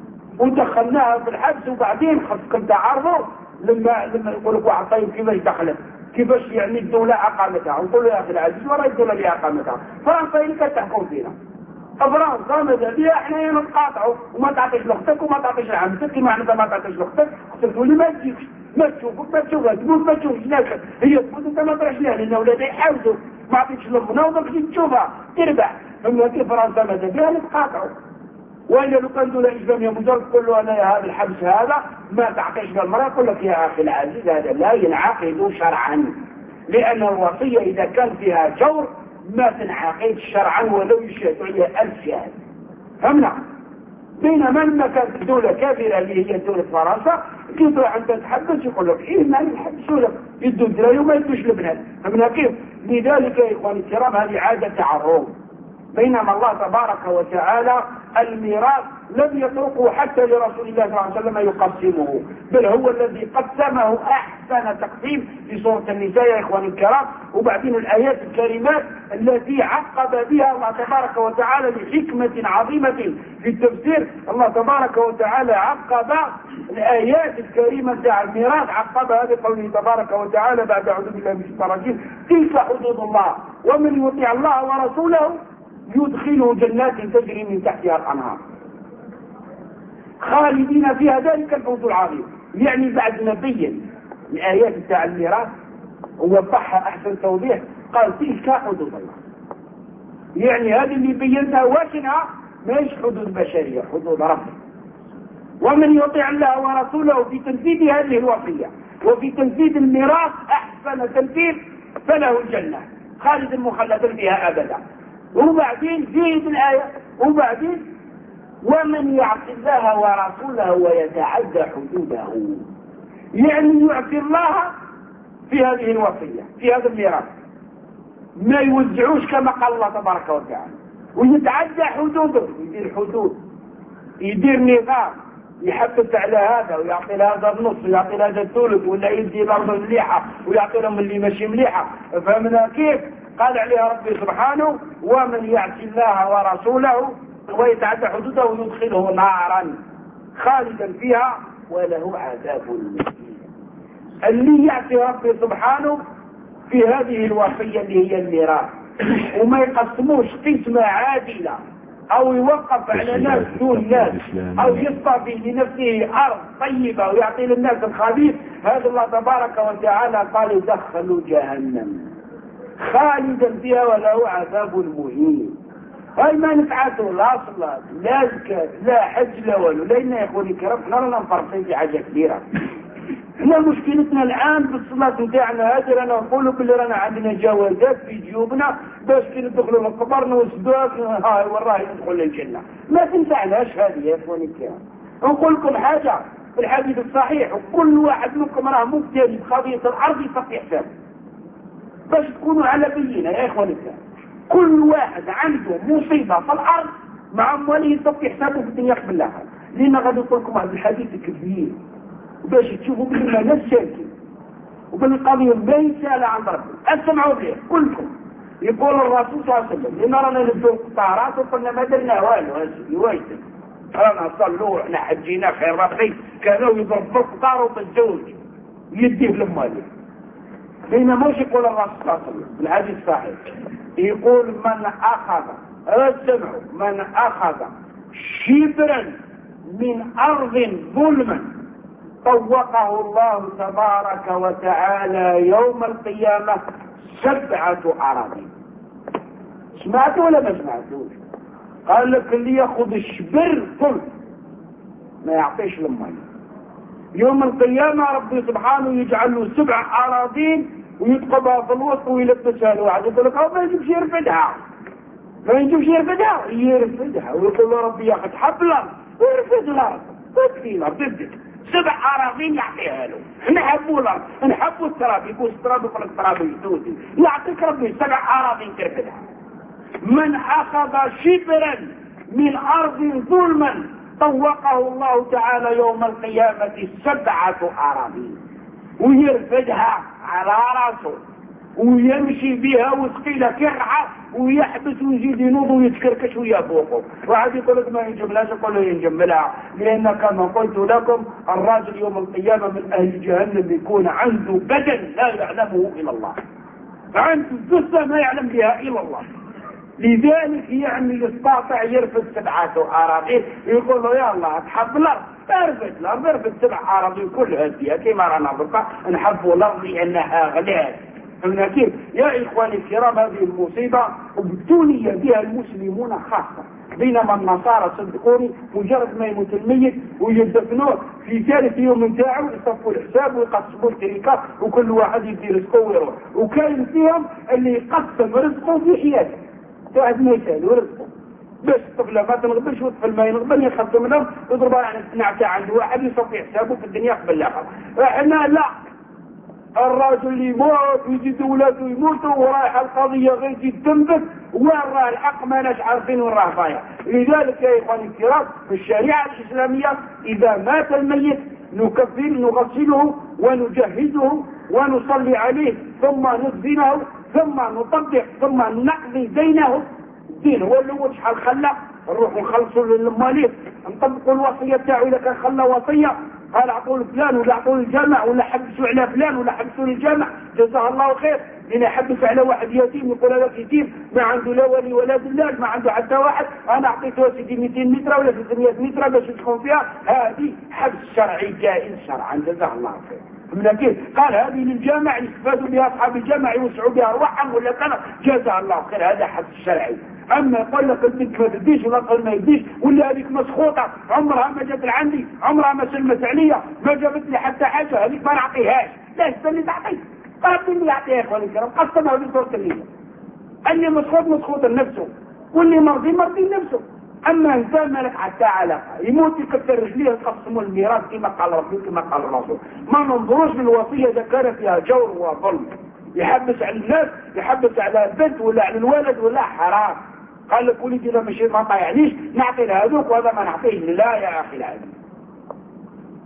ودخلناها في الحبس، وبعدين خصكم تعرضوا لما يقول لك واحد طيب كيفاش دخلت، كيفاش يعني الدولة أقامتها، ونقول له يا أخي العزيز ولا الدولة اللي أقامتها فرنسا اللي كتحكم فينا. فرنسا ماذا بيها احنا نتقاطعوا وما تعطيش لأختك وما تعطيش لعمتك، كيما احنا ما تعطيش لأختك اختك تقول لي ما تجيكش، ما تشوفك ما تشوفها، تموت ما تشوفش ناسك، هي تموت انت ما تروحش لها لأن ولادها يحاولوا ما عطيتش لأمنا وما تجي تشوفها تربح. فمن كيف فرنسا ماذا بيها نتقاطعوا. وإلا لو كان دولة إسلامية مجرد تقول له أنا هذا الحبس هذا ما تعطيش للمرأة، يقول لك يا أخي العزيز هذا لا ينعقد شرعا، لأن الوصية إذا كان فيها جور ما تنعقد شرعا ولو يشهد عليها 1000 شاهد. فهمنا؟ بينما لما كانت دولة كبيرة اللي هي دولة فرنسا كي تروح أنت تحبس يقول لك إيه ما يحبسوا لك يدوا الدراهم وما يدوش البنات. فهمنا كيف؟ لذلك يا إخواني الكرام هذه عادة تاع الروم. بينما الله تبارك وتعالى الميراث لم يتركه حتى لرسول الله صلى الله عليه وسلم يقسمه، بل هو الذي قسمه أحسن تقسيم في سورة النساء يا إخواني الكرام. وبعدين الآيات الكريمات التي عقب بها الله تبارك وتعالى لحكمة عظيمة في التفسير. الله تبارك وتعالى عقب الآيات الكريمة تاع الميراث عقبها بقوله تبارك وتعالى بعد أعوذ بالله من الشيطان الرجيم تلك حدود الله ومن يطيع الله ورسوله يدخله جنات تجري من تحتها الأنهار خالدين فيها ذلك الفوز العظيم. يعني بعد ما بين الآيات تاع الميراث ووضحها أحسن توضيح قال تلك حدود الله، يعني هذه اللي بينتها واشنها ماهيش حدود بشرية، حدود ربنا. ومن يطيع الله ورسوله في تنفيذ هذه الوصية وفي تنفيذ الميراث أحسن تنفيذ فله الجنة خالد مخلدا فيها أبدا. وبعدين زيد الآية وبعدين ومن يعص الله ورسوله ويتعدى حدوده، يعني يعصي الله في هذه الوصية في هذا الميراث ما يوزعوش كما قال الله تبارك وتعالى، ويتعدى حدوده يدير حدود يدير نظام يحفز على هذا ويعطي لهذا النص ويعطي لهذا الثلث ولا يدي الأرض مليحة ويعطي لهم اللي ماشي مليحة. فهمنا كيف؟ قال عليها ربي سبحانه ومن يعص الله ورسوله ويتعدى حدوده يدخله نارا خالدا فيها وله عذاب مهين. اللي يعصي ربي سبحانه في هذه الوصية اللي هي الميراث وما يقسموش قسمة عادلة او يوقف على ناس دون ناس او يصطفي لنفسه ارض طيبة ويعطي للناس الخبيث، هذا الله تبارك وتعالى قال يدخلوا جهنم خالدا فيها وله عذاب مهين. هاي ما نفعته لا صلاة لا زكاة لا حج لا والو. لأن يا اخواني الكرام احنا رانا مفرطين في حاجة كبيرة. احنا مشكلتنا الان بالصلاة نتاعنا هذه رانا نقولوا باللي رانا عندنا جوازات في جيوبنا باش كي ندخلوا القبر نوسدوها هاي والله ندخل للجنة. ما تنفعناش هذه يا اخواني الكرام. نقول لكم حاجة في الحديث الصحيح وكل واحد منكم راه مبتلي بقضية الارض يصفي حسابه باش تكونوا على بينة يا اخواني الكرام. كل واحد عنده مصيبة في الارض مع امواله يصفي حسابه في الدنيا قبل الاخره. لان غادي نقول لكم هذا الحديث كبير باش تشوفوا بلي ما ساكن وبالقضيه ليس عن ربي. اسمعوا به كلكم. يقول الرسول صلى الله عليه وسلم لان رانا نبداو القطارات وقلنا ما درنا والو اسيدي وايد رانا صلوا احنا حجينا خير ربي كانوا يضربوا القطار وبالزوج يديه لمالي. بينما مش يقول الرسول صلى الله عليه وسلم في الحديث الصحيح يقول من اخذ اسمعوا من اخذ شبرا من ارض ظلما طوقه الله تبارك وتعالى يوم القيامة 7 أراضين. سمعتوا ولا ما سمعتوش؟ قال لك اللي ياخذ الشبر ظلم ما يعطيش للمال يوم القيامة ربي سبحانه يجعل له 7 أراضين ويتقبها في الوسط ويلبسها له واحد يقول لك ما يجيبش يرفدها ما يجيبش يرفدها ويقول له ربي ياخذ حبلا ويرفد الأرض تكفينا ضدك 7 أراضين يعطيها له. نحبوا الأرض نحبوا التراب يقول التراب يقول التراب يجوزي يعطيك ربي 7 أراضين ترفدها. من أخذ شبرا من أرض ظلما طوقه الله تعالى يوم القيامة 7 أراضين ويرفدها على راسه ويمشي بها وثقيلة كرعة ويحبس ويزيد ينوض ويتكركش ويا فوقه. واحد يقول لك ما ينجملاش يقول له ينجملها لأن كما قلت لكم الراجل يوم القيامة من أهل جهنم يكون عنده بدن لا يعلمه إلا الله عنده جثة ما يعلم بها إلا الله. لذلك يعني يستطيع يرفد 7 أراضين يقول له يا الله تحب الأرض ارفد 7 أراضين كلها فيها كما رانا بقى نحبوا الأرض لأنها غلال. فمن كيف يا إخواني الكرام هذه المصيبة ابتلي بها المسلمون خاصة بينما النصارى صدقوني مجرد ما يموت الميت ويدفنوه في ثالث يوم نتاعو يصفوا الحساب ويقسموا التركات وكل واحد يدي رزقه ويروح. وكاين فيهم اللي يقسم رزقه في حياته واحد ما يسال ورزقه باش الطفله ما تنغبش والطفل ما ينغبن يخدم منهم يضربها يعني نعتها عند واحد يصفي حسابه في الدنيا قبل الاخر. احنا لا الراجل اللي يموت ويجي ولاده يموتوا ورايح القضيه غير يجي تنبت وين راه الحق ما ناش عارفين وين راه ضايع. لذلك يا اخواني الكرام في الشريعه الاسلاميه اذا مات الميت نغسله ونجهزه ونصلي عليه ثم ندفنه ثم نطبق ثم نقضي دينه. الدين هو الاول شحال خلى نروح نخلصوا للماليه نطبقوا الوصيه تاعو اذا كان خلى وصيه قال اعطوا فلان ولا اعطوا الجامع ولا حبسوا على فلان ولا حبسوا الجامع جزاه الله خير. لان يحبس على واحد يتيم يقول هذا يتيم ما عنده لا ولي ولا دلال ما عنده حتى واحد انا اعطيته سيدي 200 متر ولا 300 متر باش يسكن فيها. هذه حبس شرعي جائز شرعا جزاه الله خير. من كيف قال هذه للجامع يستفادوا بها اصحاب الجامع يوسعوا بها ارواحهم ولا كذا جزاه الله خير. هذا حبس شرعي. اما يقول لك البنت ما تديش ولا الطفل ما يديش ولا هذيك مسخوطه عمرها ما جت لعندي عمرها ما سلمت عليا ما جابت لي حتى حاجه هذيك ما نعطيهاش لا استني تعطي قابل اللي يعطيها يا اخواني الكرام قسمها بصوره الليله. اللي مسخوط لنفسه واللي مرضي لنفسه. اما انسان مالك حتى علاقه يموت يكسر رجليه يقسموا الميراث كما قال ربي كما قال الرسول. ما ننظروش بالوصيه اذا كان فيها جور وظلم يحبس على الناس يحبس على البنت ولا على الولد ولا حرام. قال لك ولدي اذا مشي ما طايعنيش نعطي لهذوك وهذا ما نعطيه. لا يا اخي العزيز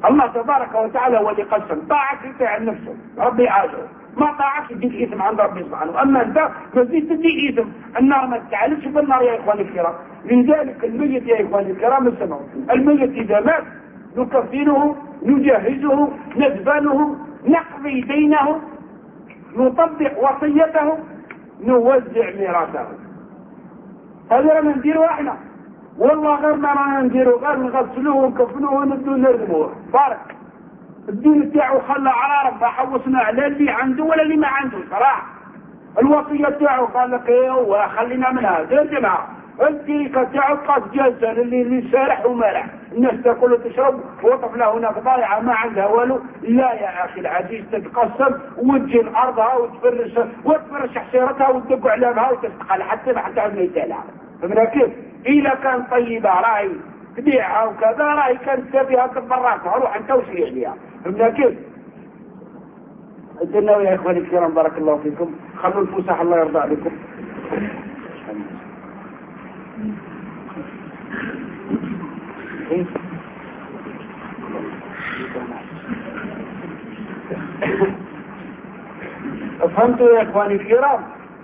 الله تبارك وتعالى هو اللي قسم. طاعك يطيع نفسه ربي عاجله، ما طاعك يديك اثم عند ربي سبحانه. اما انت مزيد تدي اثم. النار ما تتعالجش بالنار يا اخواني الكرام. لذلك الميت يا اخواني الكرام اسمعوا، الميت اذا مات نكفنه، نجهزه، ندفنه، نقضي دينه، نطبق وصيته، نوزع ميراثه. هذا رانا نديروا احنا، والله غير ما رانا نديروا، غير نغسلوه ونكفنوه وندو نرموه. بارك الدين تاعو خلى عرارة، ما حوصنا على اللي عنده ولا اللي ما عنده صراحة. الوصية تاعو قال لك ايوه خلينا منها يا جماعة. التركة تاعو قاس جلسة اللي سارح ومالح، الناس تاكل وتشرب وطفلة هناك ضايعة ما عندها والو. لا يا اخي العزيز، تتقسم وتجي ارضها وتفرش حشيرتها وتدق علامها وتستقل حتى ما تعود ميتالها. فهمنا كيف؟ اذا كان طيبة راهي تبيعها وكذا، راهي كانت تبيها تبراتها، روح انت وشري عليها. فهمنا كيف؟ الدنيا يا اخواني الكرام بارك الله فيكم، خلوا الفسح الله يرضى عليكم. فهمتوا يا اخواني الكرام؟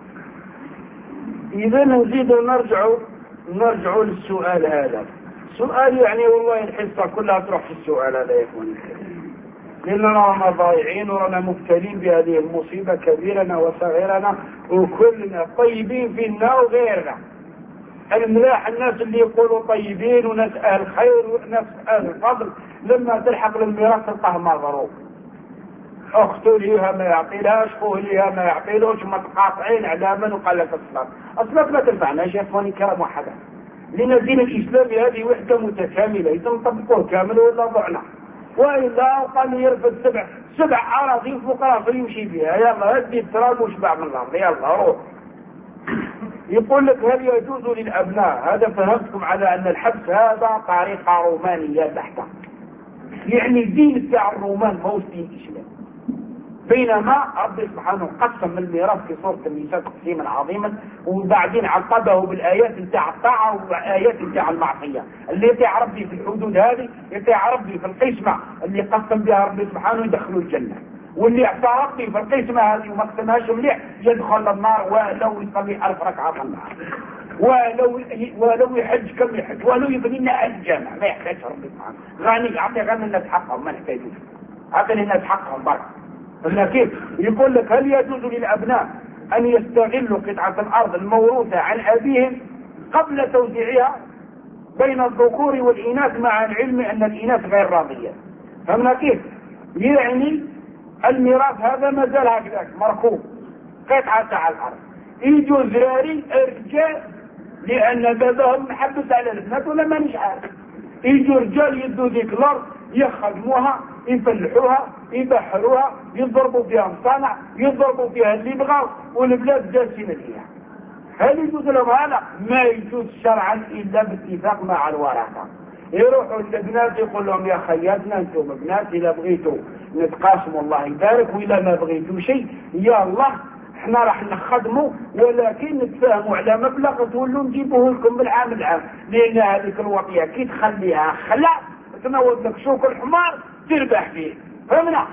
اذا نزيد نرجع للسؤال هذا. سؤال يعني والله الحصة كلها تروح في السؤال هذا يا اخواني الكرام، لأننا رانا ضايعين ورانا مبتلين بهذه المصيبة، كبيرنا وصغيرنا وكلنا، طيبين فينا وغيرنا. الملاح الناس اللي يقولوا طيبين وناس أهل خير وناس أهل فضل، لما تلحق للميراث تلقاه مغروب. أخته ليها ما يعطيلهاش، أخوه ليها ما يعطيلوش، متقاطعين على من وقال لك أصلاً ما تنفعناش يا إخواني الكرام وحدا. لأن الدين الإسلامي هذه وحدة متكاملة، إذا نطبقوه كامل ولا ضعنا. وإلا قال يرفد سبع أراضي فوق راسه يمشي فيها، يلا هدي التراب وشبع من الأرض، يلا روح. يقول لك هل يجوز للأبناء، هذا فهمتكم على أن الحبس هذا طريقة رومانية بحتة، يعني الدين بتاع الرومان ما هو دين إسلامي. بينما ربي سبحانه قسم الميراث في سورة النساء تقسيما عظيما، وبعدين عقبه بالآيات نتاع الطاعة والآيات نتاع المعصية. اللي يطيع ربي في الحدود هذه يطيع ربي في القسمة اللي قسم بها ربي سبحانه يدخلوا الجنة، واللي اعصى ربي في القسمة هذه وما قسمهاش مليح يدخل النار ولو يصلي 1000 ركعة في النهار، ولو يحج كم يحج، ولو يبني لنا الجامع ما يحتاجش ربي سبحانه. غني يعطي غني الناس حقهم ما نحتاجوش، عطني الناس حقهم برك. لكن يقول لك هل يجوز للأبناء أن يستغلوا قطعة الأرض الموروثة عن أبيهم قبل توزيعها بين الذكور والإناث، مع العلم أن الإناث غير راضية؟ فهمنا كيف؟ يعني الميراث هذا ما زال هكذاك مركوب، قطعة على الأرض، يجوا زراري الرجال لأن بابهم محبس على البنات ولا مانيش عارف، يجوا رجال يدوا ذيك الأرض يخدموها، يفلحوها، يبحروها، يضربوا فيها مصانع، يضربوا فيها اللي بغاو، والبلاد جالسين فيها. هل يجوز لهم هذا؟ ما يجوز شرعا الا باتفاق مع الورثه. يروحوا للبنات يقول لهم يا خياتنا انتم بنات اذا بغيتوا نتقاسموا الله يبارك، واذا ما بغيتوا شيء يا الله احنا راح نخدموا، ولكن نتفاهموا على مبلغ تولوا نجيبوه لكم بالعام العام، لان هذيك الوطيه كي تخليها خلا تنوض لك شوك الحمار تربح فيه. فهمنا؟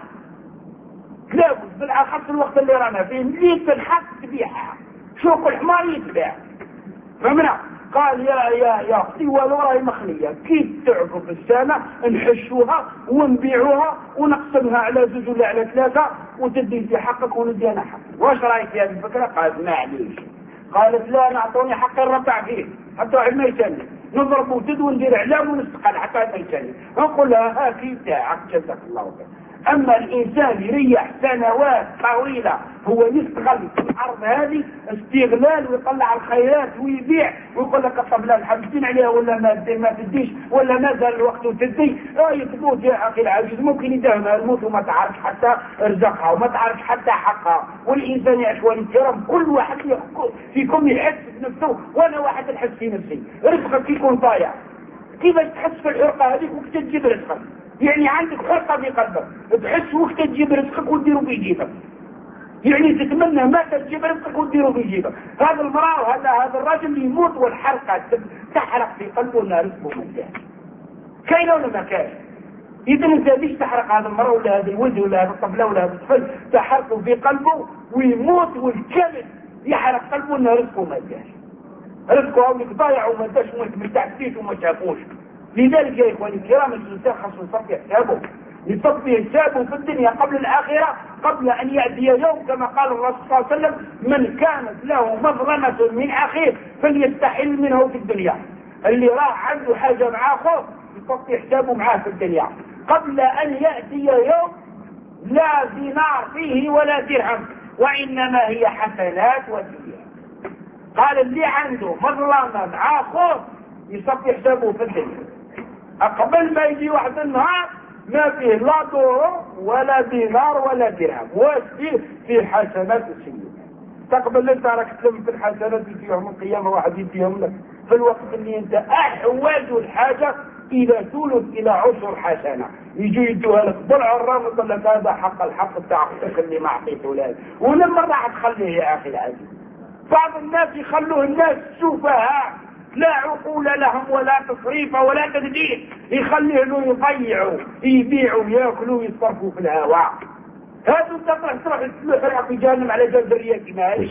لابد بالاخص الوقت اللي رانا فيه اللي تنحط تبيعها، شوك الحمار يتباع. فهمنا؟ قال يا اختي ولو راهي مخليه كي تعقب السنه نحشوها ونبيعوها ونقسمها على 2 ولا على 3 وتدي انت حقك وندي انا حقي. واش رايك في هذه الفكره؟ قالت معليش. قالت لا نعطوني حق الربع فيه حتى واحد ما يسلم، نضرب وتد وندير اعلام ونستقل حتى ما يسلم. نقول لها هاكي تاعك جزاك الله خير. اما الانسان يريح سنوات طويله هو يستغل في الارض هذه استغلال ويطلع الخيرات ويبيع ويقول لك طب لا حبسين عليها ولا ما تديش ولا ما زال الوقت وتدي، راهي تموت يا اخي العزيز، ممكن يدهمها الموت وما تعرفش حتى رزقها وما تعرفش حتى حقها. والانسان يا اخواني الكرام كل واحد فيكم يحس بنفسه، وانا واحد نحس في نفسي. رزقك يكون ضايع، كيفاش تحس في الحرقه هذيك وقت تجيب رزقك؟ يعني عندك حرقه في قلبك تحس وقت تجيب رزقك وتديره في جيبك، يعني تتمنى ما تجيب رزقك وتديره في جيبك. هذا المراه وهذا الرجل يموت والحرقه تحرق في قلبه ان رزقه مجاني. كاين ولا ما كاين؟ إذا أنت ليش تحرق هذا المرأة ولا هذا الولد ولا هذا الطفلة ولا هذا الطفل؟ تحرقه في قلبه ويموت والكبد يحرق قلبه إنه رزقه ما جاش، رزقه أولك ضايع وما جاش وما تمتع فيه وما شافوش. لذلك يا إخواني الكرام الإنسان خاصه يصفي حسابه، يصفي حسابه في الدنيا قبل الآخرة، قبل أن يأتي يوم كما قال الرسول صلى الله عليه وسلم: من كانت له مظلمة من أخيه فليستحل منه في الدنيا. اللي راح عنده حاجة مع أخوه يصفي حسابه معاه في الدنيا قبل أن يأتي يوم لا دينار فيه ولا درهم، وإنما هي حسنات وسيئات. قال اللي عنده مظلمة مع أخوه يصفي حسابه في الدنيا قبل ما يجي واحد النهار ما فيه لا دور ولا دينار ولا درهم، واش فيه حسنات وسيئات. تقبل انت راك تلم في الحسنات في يوم القيامة واحد يديهم لك في الوقت اللي انت احوج الحاجة الى ثلث الى عشر حسنة، يجي يدوها لك بالعرام ويقول لك هذا حق الحق بتاع اختك اللي ما عطيته لك، ولما راح تخليه يا اخي العزيز. بعض الناس يخلوه الناس سفهاء لا عقول لهم ولا تصريف ولا تدبير، يخليه انه يضيعوا يبيعوا ياكلوا ويصرفوا في الهواء. هذا تروح تروح في جهنم على جال ذريتي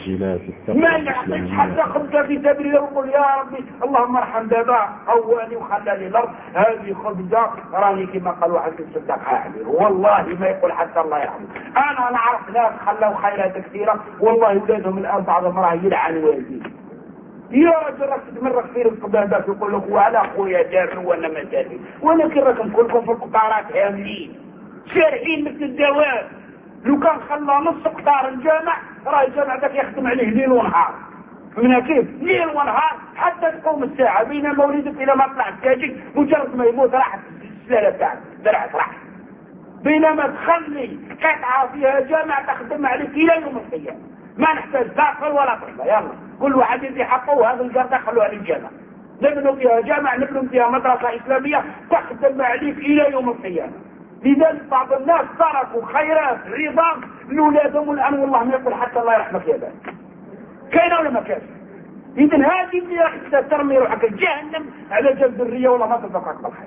ما يعطيش حتى خبزه في سبيل الله ويقول يا ربي اللهم ارحم بابا قواني وخلاني الارض هذه خبزه راني كما قال واحد يصدق عليه، والله ما يقول حتى الله يرحمه. انا نعرف ناس خلوا خيرات كثيره والله اولادهم الان بعضهم راه يلعن والديه. يا رجل راك تتمرق في رزق باباك يقول لك وعلى اخويا دافع وانا ما دافع، ولكن راكم كلكم في القطارات هاملين شارحين مثل الدواب. لو كان خلى نص قطار الجامع راه الجامع ذاك يخدم عليه ليل ونهار، فهمنا كيف؟ ليل ونهار حتى تقوم الساعه، بينما وليدك الى ما طلع التاجر مجرد ما يموت راحت السلاله تاعك درعت راحت، بينما تخلي قطعه فيها جامع تخدم عليك الى يوم القيامه. ما نحتاج داخل ولا طلبه، يلا كل واحد يدي حقه وهذا الجار دخلوا على الجامع، نبنوا فيها جامع نبنوا فيها مدرسه اسلاميه تخدم عليك الى يوم القيامه. لذلك بعض الناس تركوا خيرات عظام لاولادهم الان والله ما يقول حتى الله يرحمك يا بابا. كاين ولا ما كاينش؟ اذا هذه اللي راح ترمي روحك الجهنم على جلد الريه والله ما تذكرك بالخير.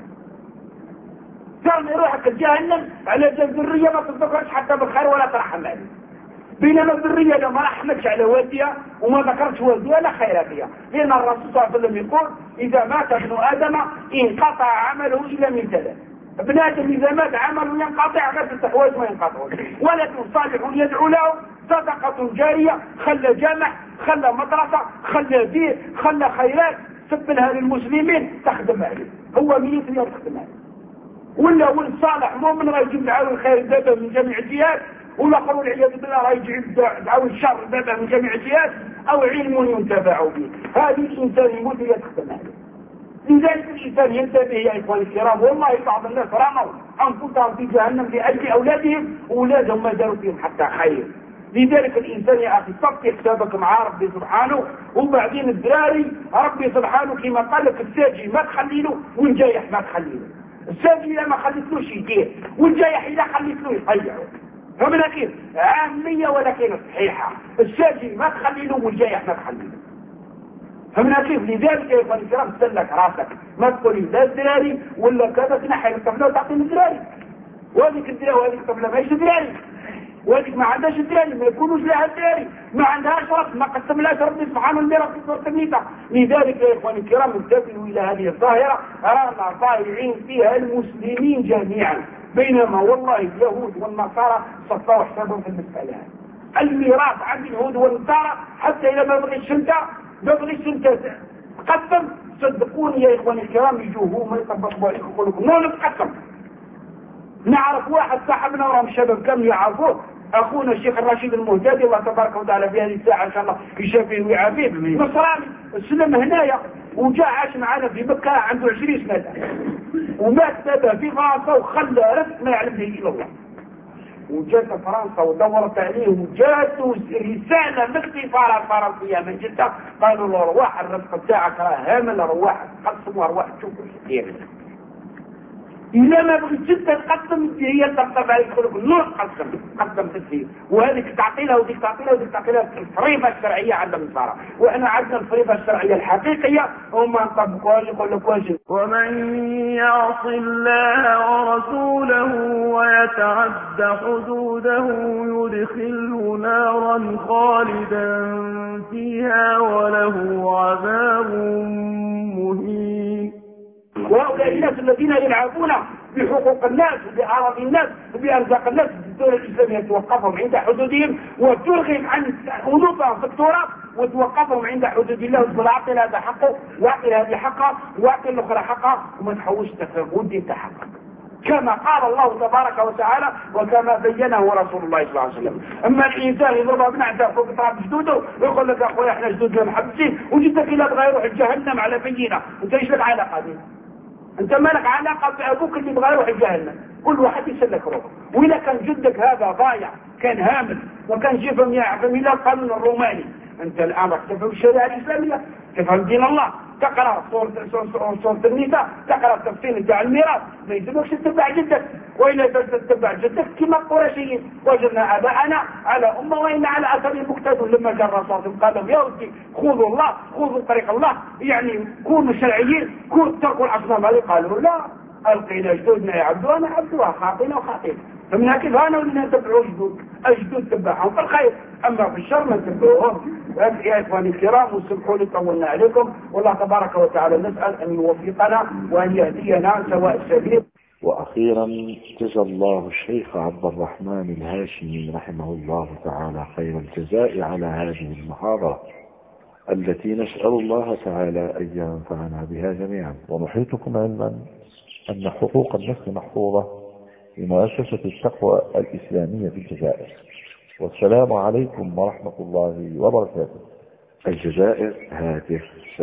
ترمي روحك الجهنم على جلد الريه ما تذكرش حتى بالخير ولا ترحم عليه. بينما الذريه لو ما رحمتش على والدها وما ذكرتش والدها لا خير فيها، لان الرسول صلى الله عليه وسلم يقول: اذا مات ابن ادم انقطع عمله الا من ثلاث. ابن ادم اذا مات عمله ينقطع بس التحواج ما ينقطعون. ولد صالح يدعو له، صدقه جاريه، خلى جامع، خلى مدرسه، خلى بيت، خلى خيرات سبلها للمسلمين تخدم عليه، هو 100 ريال تخدم عليه. ولا ولد صالح مؤمن راه يجيب دعوه الخير دابا من جميع الجهات، ولا قالوا والعياذ بالله راه يجيب دعوه الشر دابا من جميع الجهات، او علم ينتفع به. هذه الانسان يموت وهي تخدم عليه. لذلك الانسان ينتبه يا اخواني الكرام، والله بعض الناس رموا انفسهم في جهنم لاجل اولادهم واولادهم ما داروا فيهم حتى خير. لذلك الانسان يا اخي صفي حسابك مع ربي سبحانه، وبعدين الدراري ربي سبحانه كما قال لك الساجي ما تخلي له والجايح ما تخلي له. الساجي اذا ما خليتلوش يدير، والجايح اذا خليتلو يطيعه. فمن كيف؟ عامية ولكن صحيحة. الساجي ما تخلي له والجايح ما تخلي له. فمن كيف؟ لذلك يا اخواني الكرام تسلك راسك، ما تقولي لا الدراري ولا كذا تنحي الطفله وتعطيني الدراري، وهذيك الدراري وهذيك الطفله ماهيش دراري، وهذيك ما عندهاش الدراري ما يكونوش لها الدراري، ما عندهاش رب، ما قسملاش ربي سبحانه الميراث في سوره النساء. لذلك يا اخواني الكرام انتبهوا الى هذه الظاهره، رانا ضايعين فيها المسلمين جميعا، بينما والله اليهود والنصارى صفوا حسابهم في المساله. الميراث عند اليهود والنصارى حتى اذا ما بغيتش انت تقدم، صدقوني يا اخواني الكرام يجوا هما يطبقوا عليكم يقول لكم نو نتقدم. نعرف واحد صاحبنا وراهم الشباب كامل يعرفوه، اخونا الشيخ الرشيد المهتدي الله تبارك وتعالى في هذه الساعه ان شاء الله يشافيه ويعافيه، نصراني اسلم هنايا وجاء عاش معنا في مكه عنده 20 سنه ومات بابا في فرنسا وخلى رزق ما يعلم به الا الله، وجات فرنسا ودورت عليه وجات رساله من السفاره الفرنسيه من جده قالوا له روح الرزق بتاعك راه هامل، روح تقسم وروح تشوف ايش دير. إذا ما بغيت جدا تقدم هي تطلب عليك يقول لك نور قدم تسهيل، وهذيك تعطي لها وذيك تعطي لها وذيك تعطي لها. الفريضه الشرعيه عند النصارى، واحنا عندنا الفريضه الشرعيه الحقيقيه وما نطبقوهاش يقول لك واجب. ومن يعص الله ورسوله ويتعد حدوده يدخله نارا خالدا فيها وله عذاب مهين. وهؤلاء الناس الذين يلعبون بحقوق الناس وبأعراض الناس وبأرزاق الناس، الدولة الإسلامية توقفهم عند حدودهم وترغم عن أنوفهم في التراب وتوقفهم عند حدود الله وتقول أعطي هذا حقه وأعطي هذه حقه وأعطي الأخرى حقها وما تحوش تفرقون دين تحقق كما قال الله تبارك وتعالى وكما بينه رسول الله صلى الله عليه وسلم. أما الإنسان يضرب بنعته فوق تراب جدوده ويقول لك أخويا إحنا جدودنا محبسين وجدك إلا بغى يروح جهنم على بينة، أنت إيش لك علاقة به؟ أنت ما لك علاقة بأبوك اللي بغى يروح جهنم، كل واحد يسلك روحه. وإذا كان جدك هذا ضايع كان هامل وكان يفهم إلى القانون الروماني، أنت الآن راح تفهم الشريعة الإسلامية، تفهم دين الله، تقرأ سورة النساء، تقرأ تفصيل بتاع الميراث، ما يلزمكش تتبع جدك، وإلا تتبع جدك كما القرشيين وجدنا آباءنا على أمة وإن على أثر مقتدون. لما جاء الرسول قال لهم يا ولدي خذوا الله، خذوا طريق الله، يعني كونوا شرعيين، تركوا الأصنام هذه. قالوا لا، ألقينا جدودنا يعبدونا عبدوها خاطئنا وخاطئين، فمن كيف أنا ولنا نتبعوا الجدود تبعهم في الخير، أما في الشر ما نتبعوهم. يا إخواني الكرام وسمحوا لي طولنا عليكم، والله تبارك وتعالى نسأل أن يوفقنا وأن يهدينا سواء السبيل. وأخيرا جزا الله الشيخ عبد الرحمن الهاشمي رحمه الله تعالى خير الجزاء على هذه المحاضرة التي نسأل الله تعالى أن ينفعنا بها جميعا. ونحيطكم علما أن حقوق النفس محفوظة في مؤسسة التقوى الإسلامية في الجزائر. والسلام عليكم ورحمة الله وبركاته. الجزائر هاتف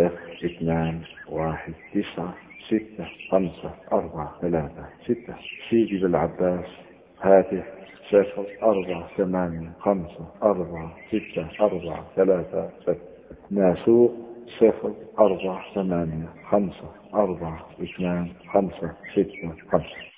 0219654336. سيدي بالعباس هاتف 0485464336. ناسوق 0485422565.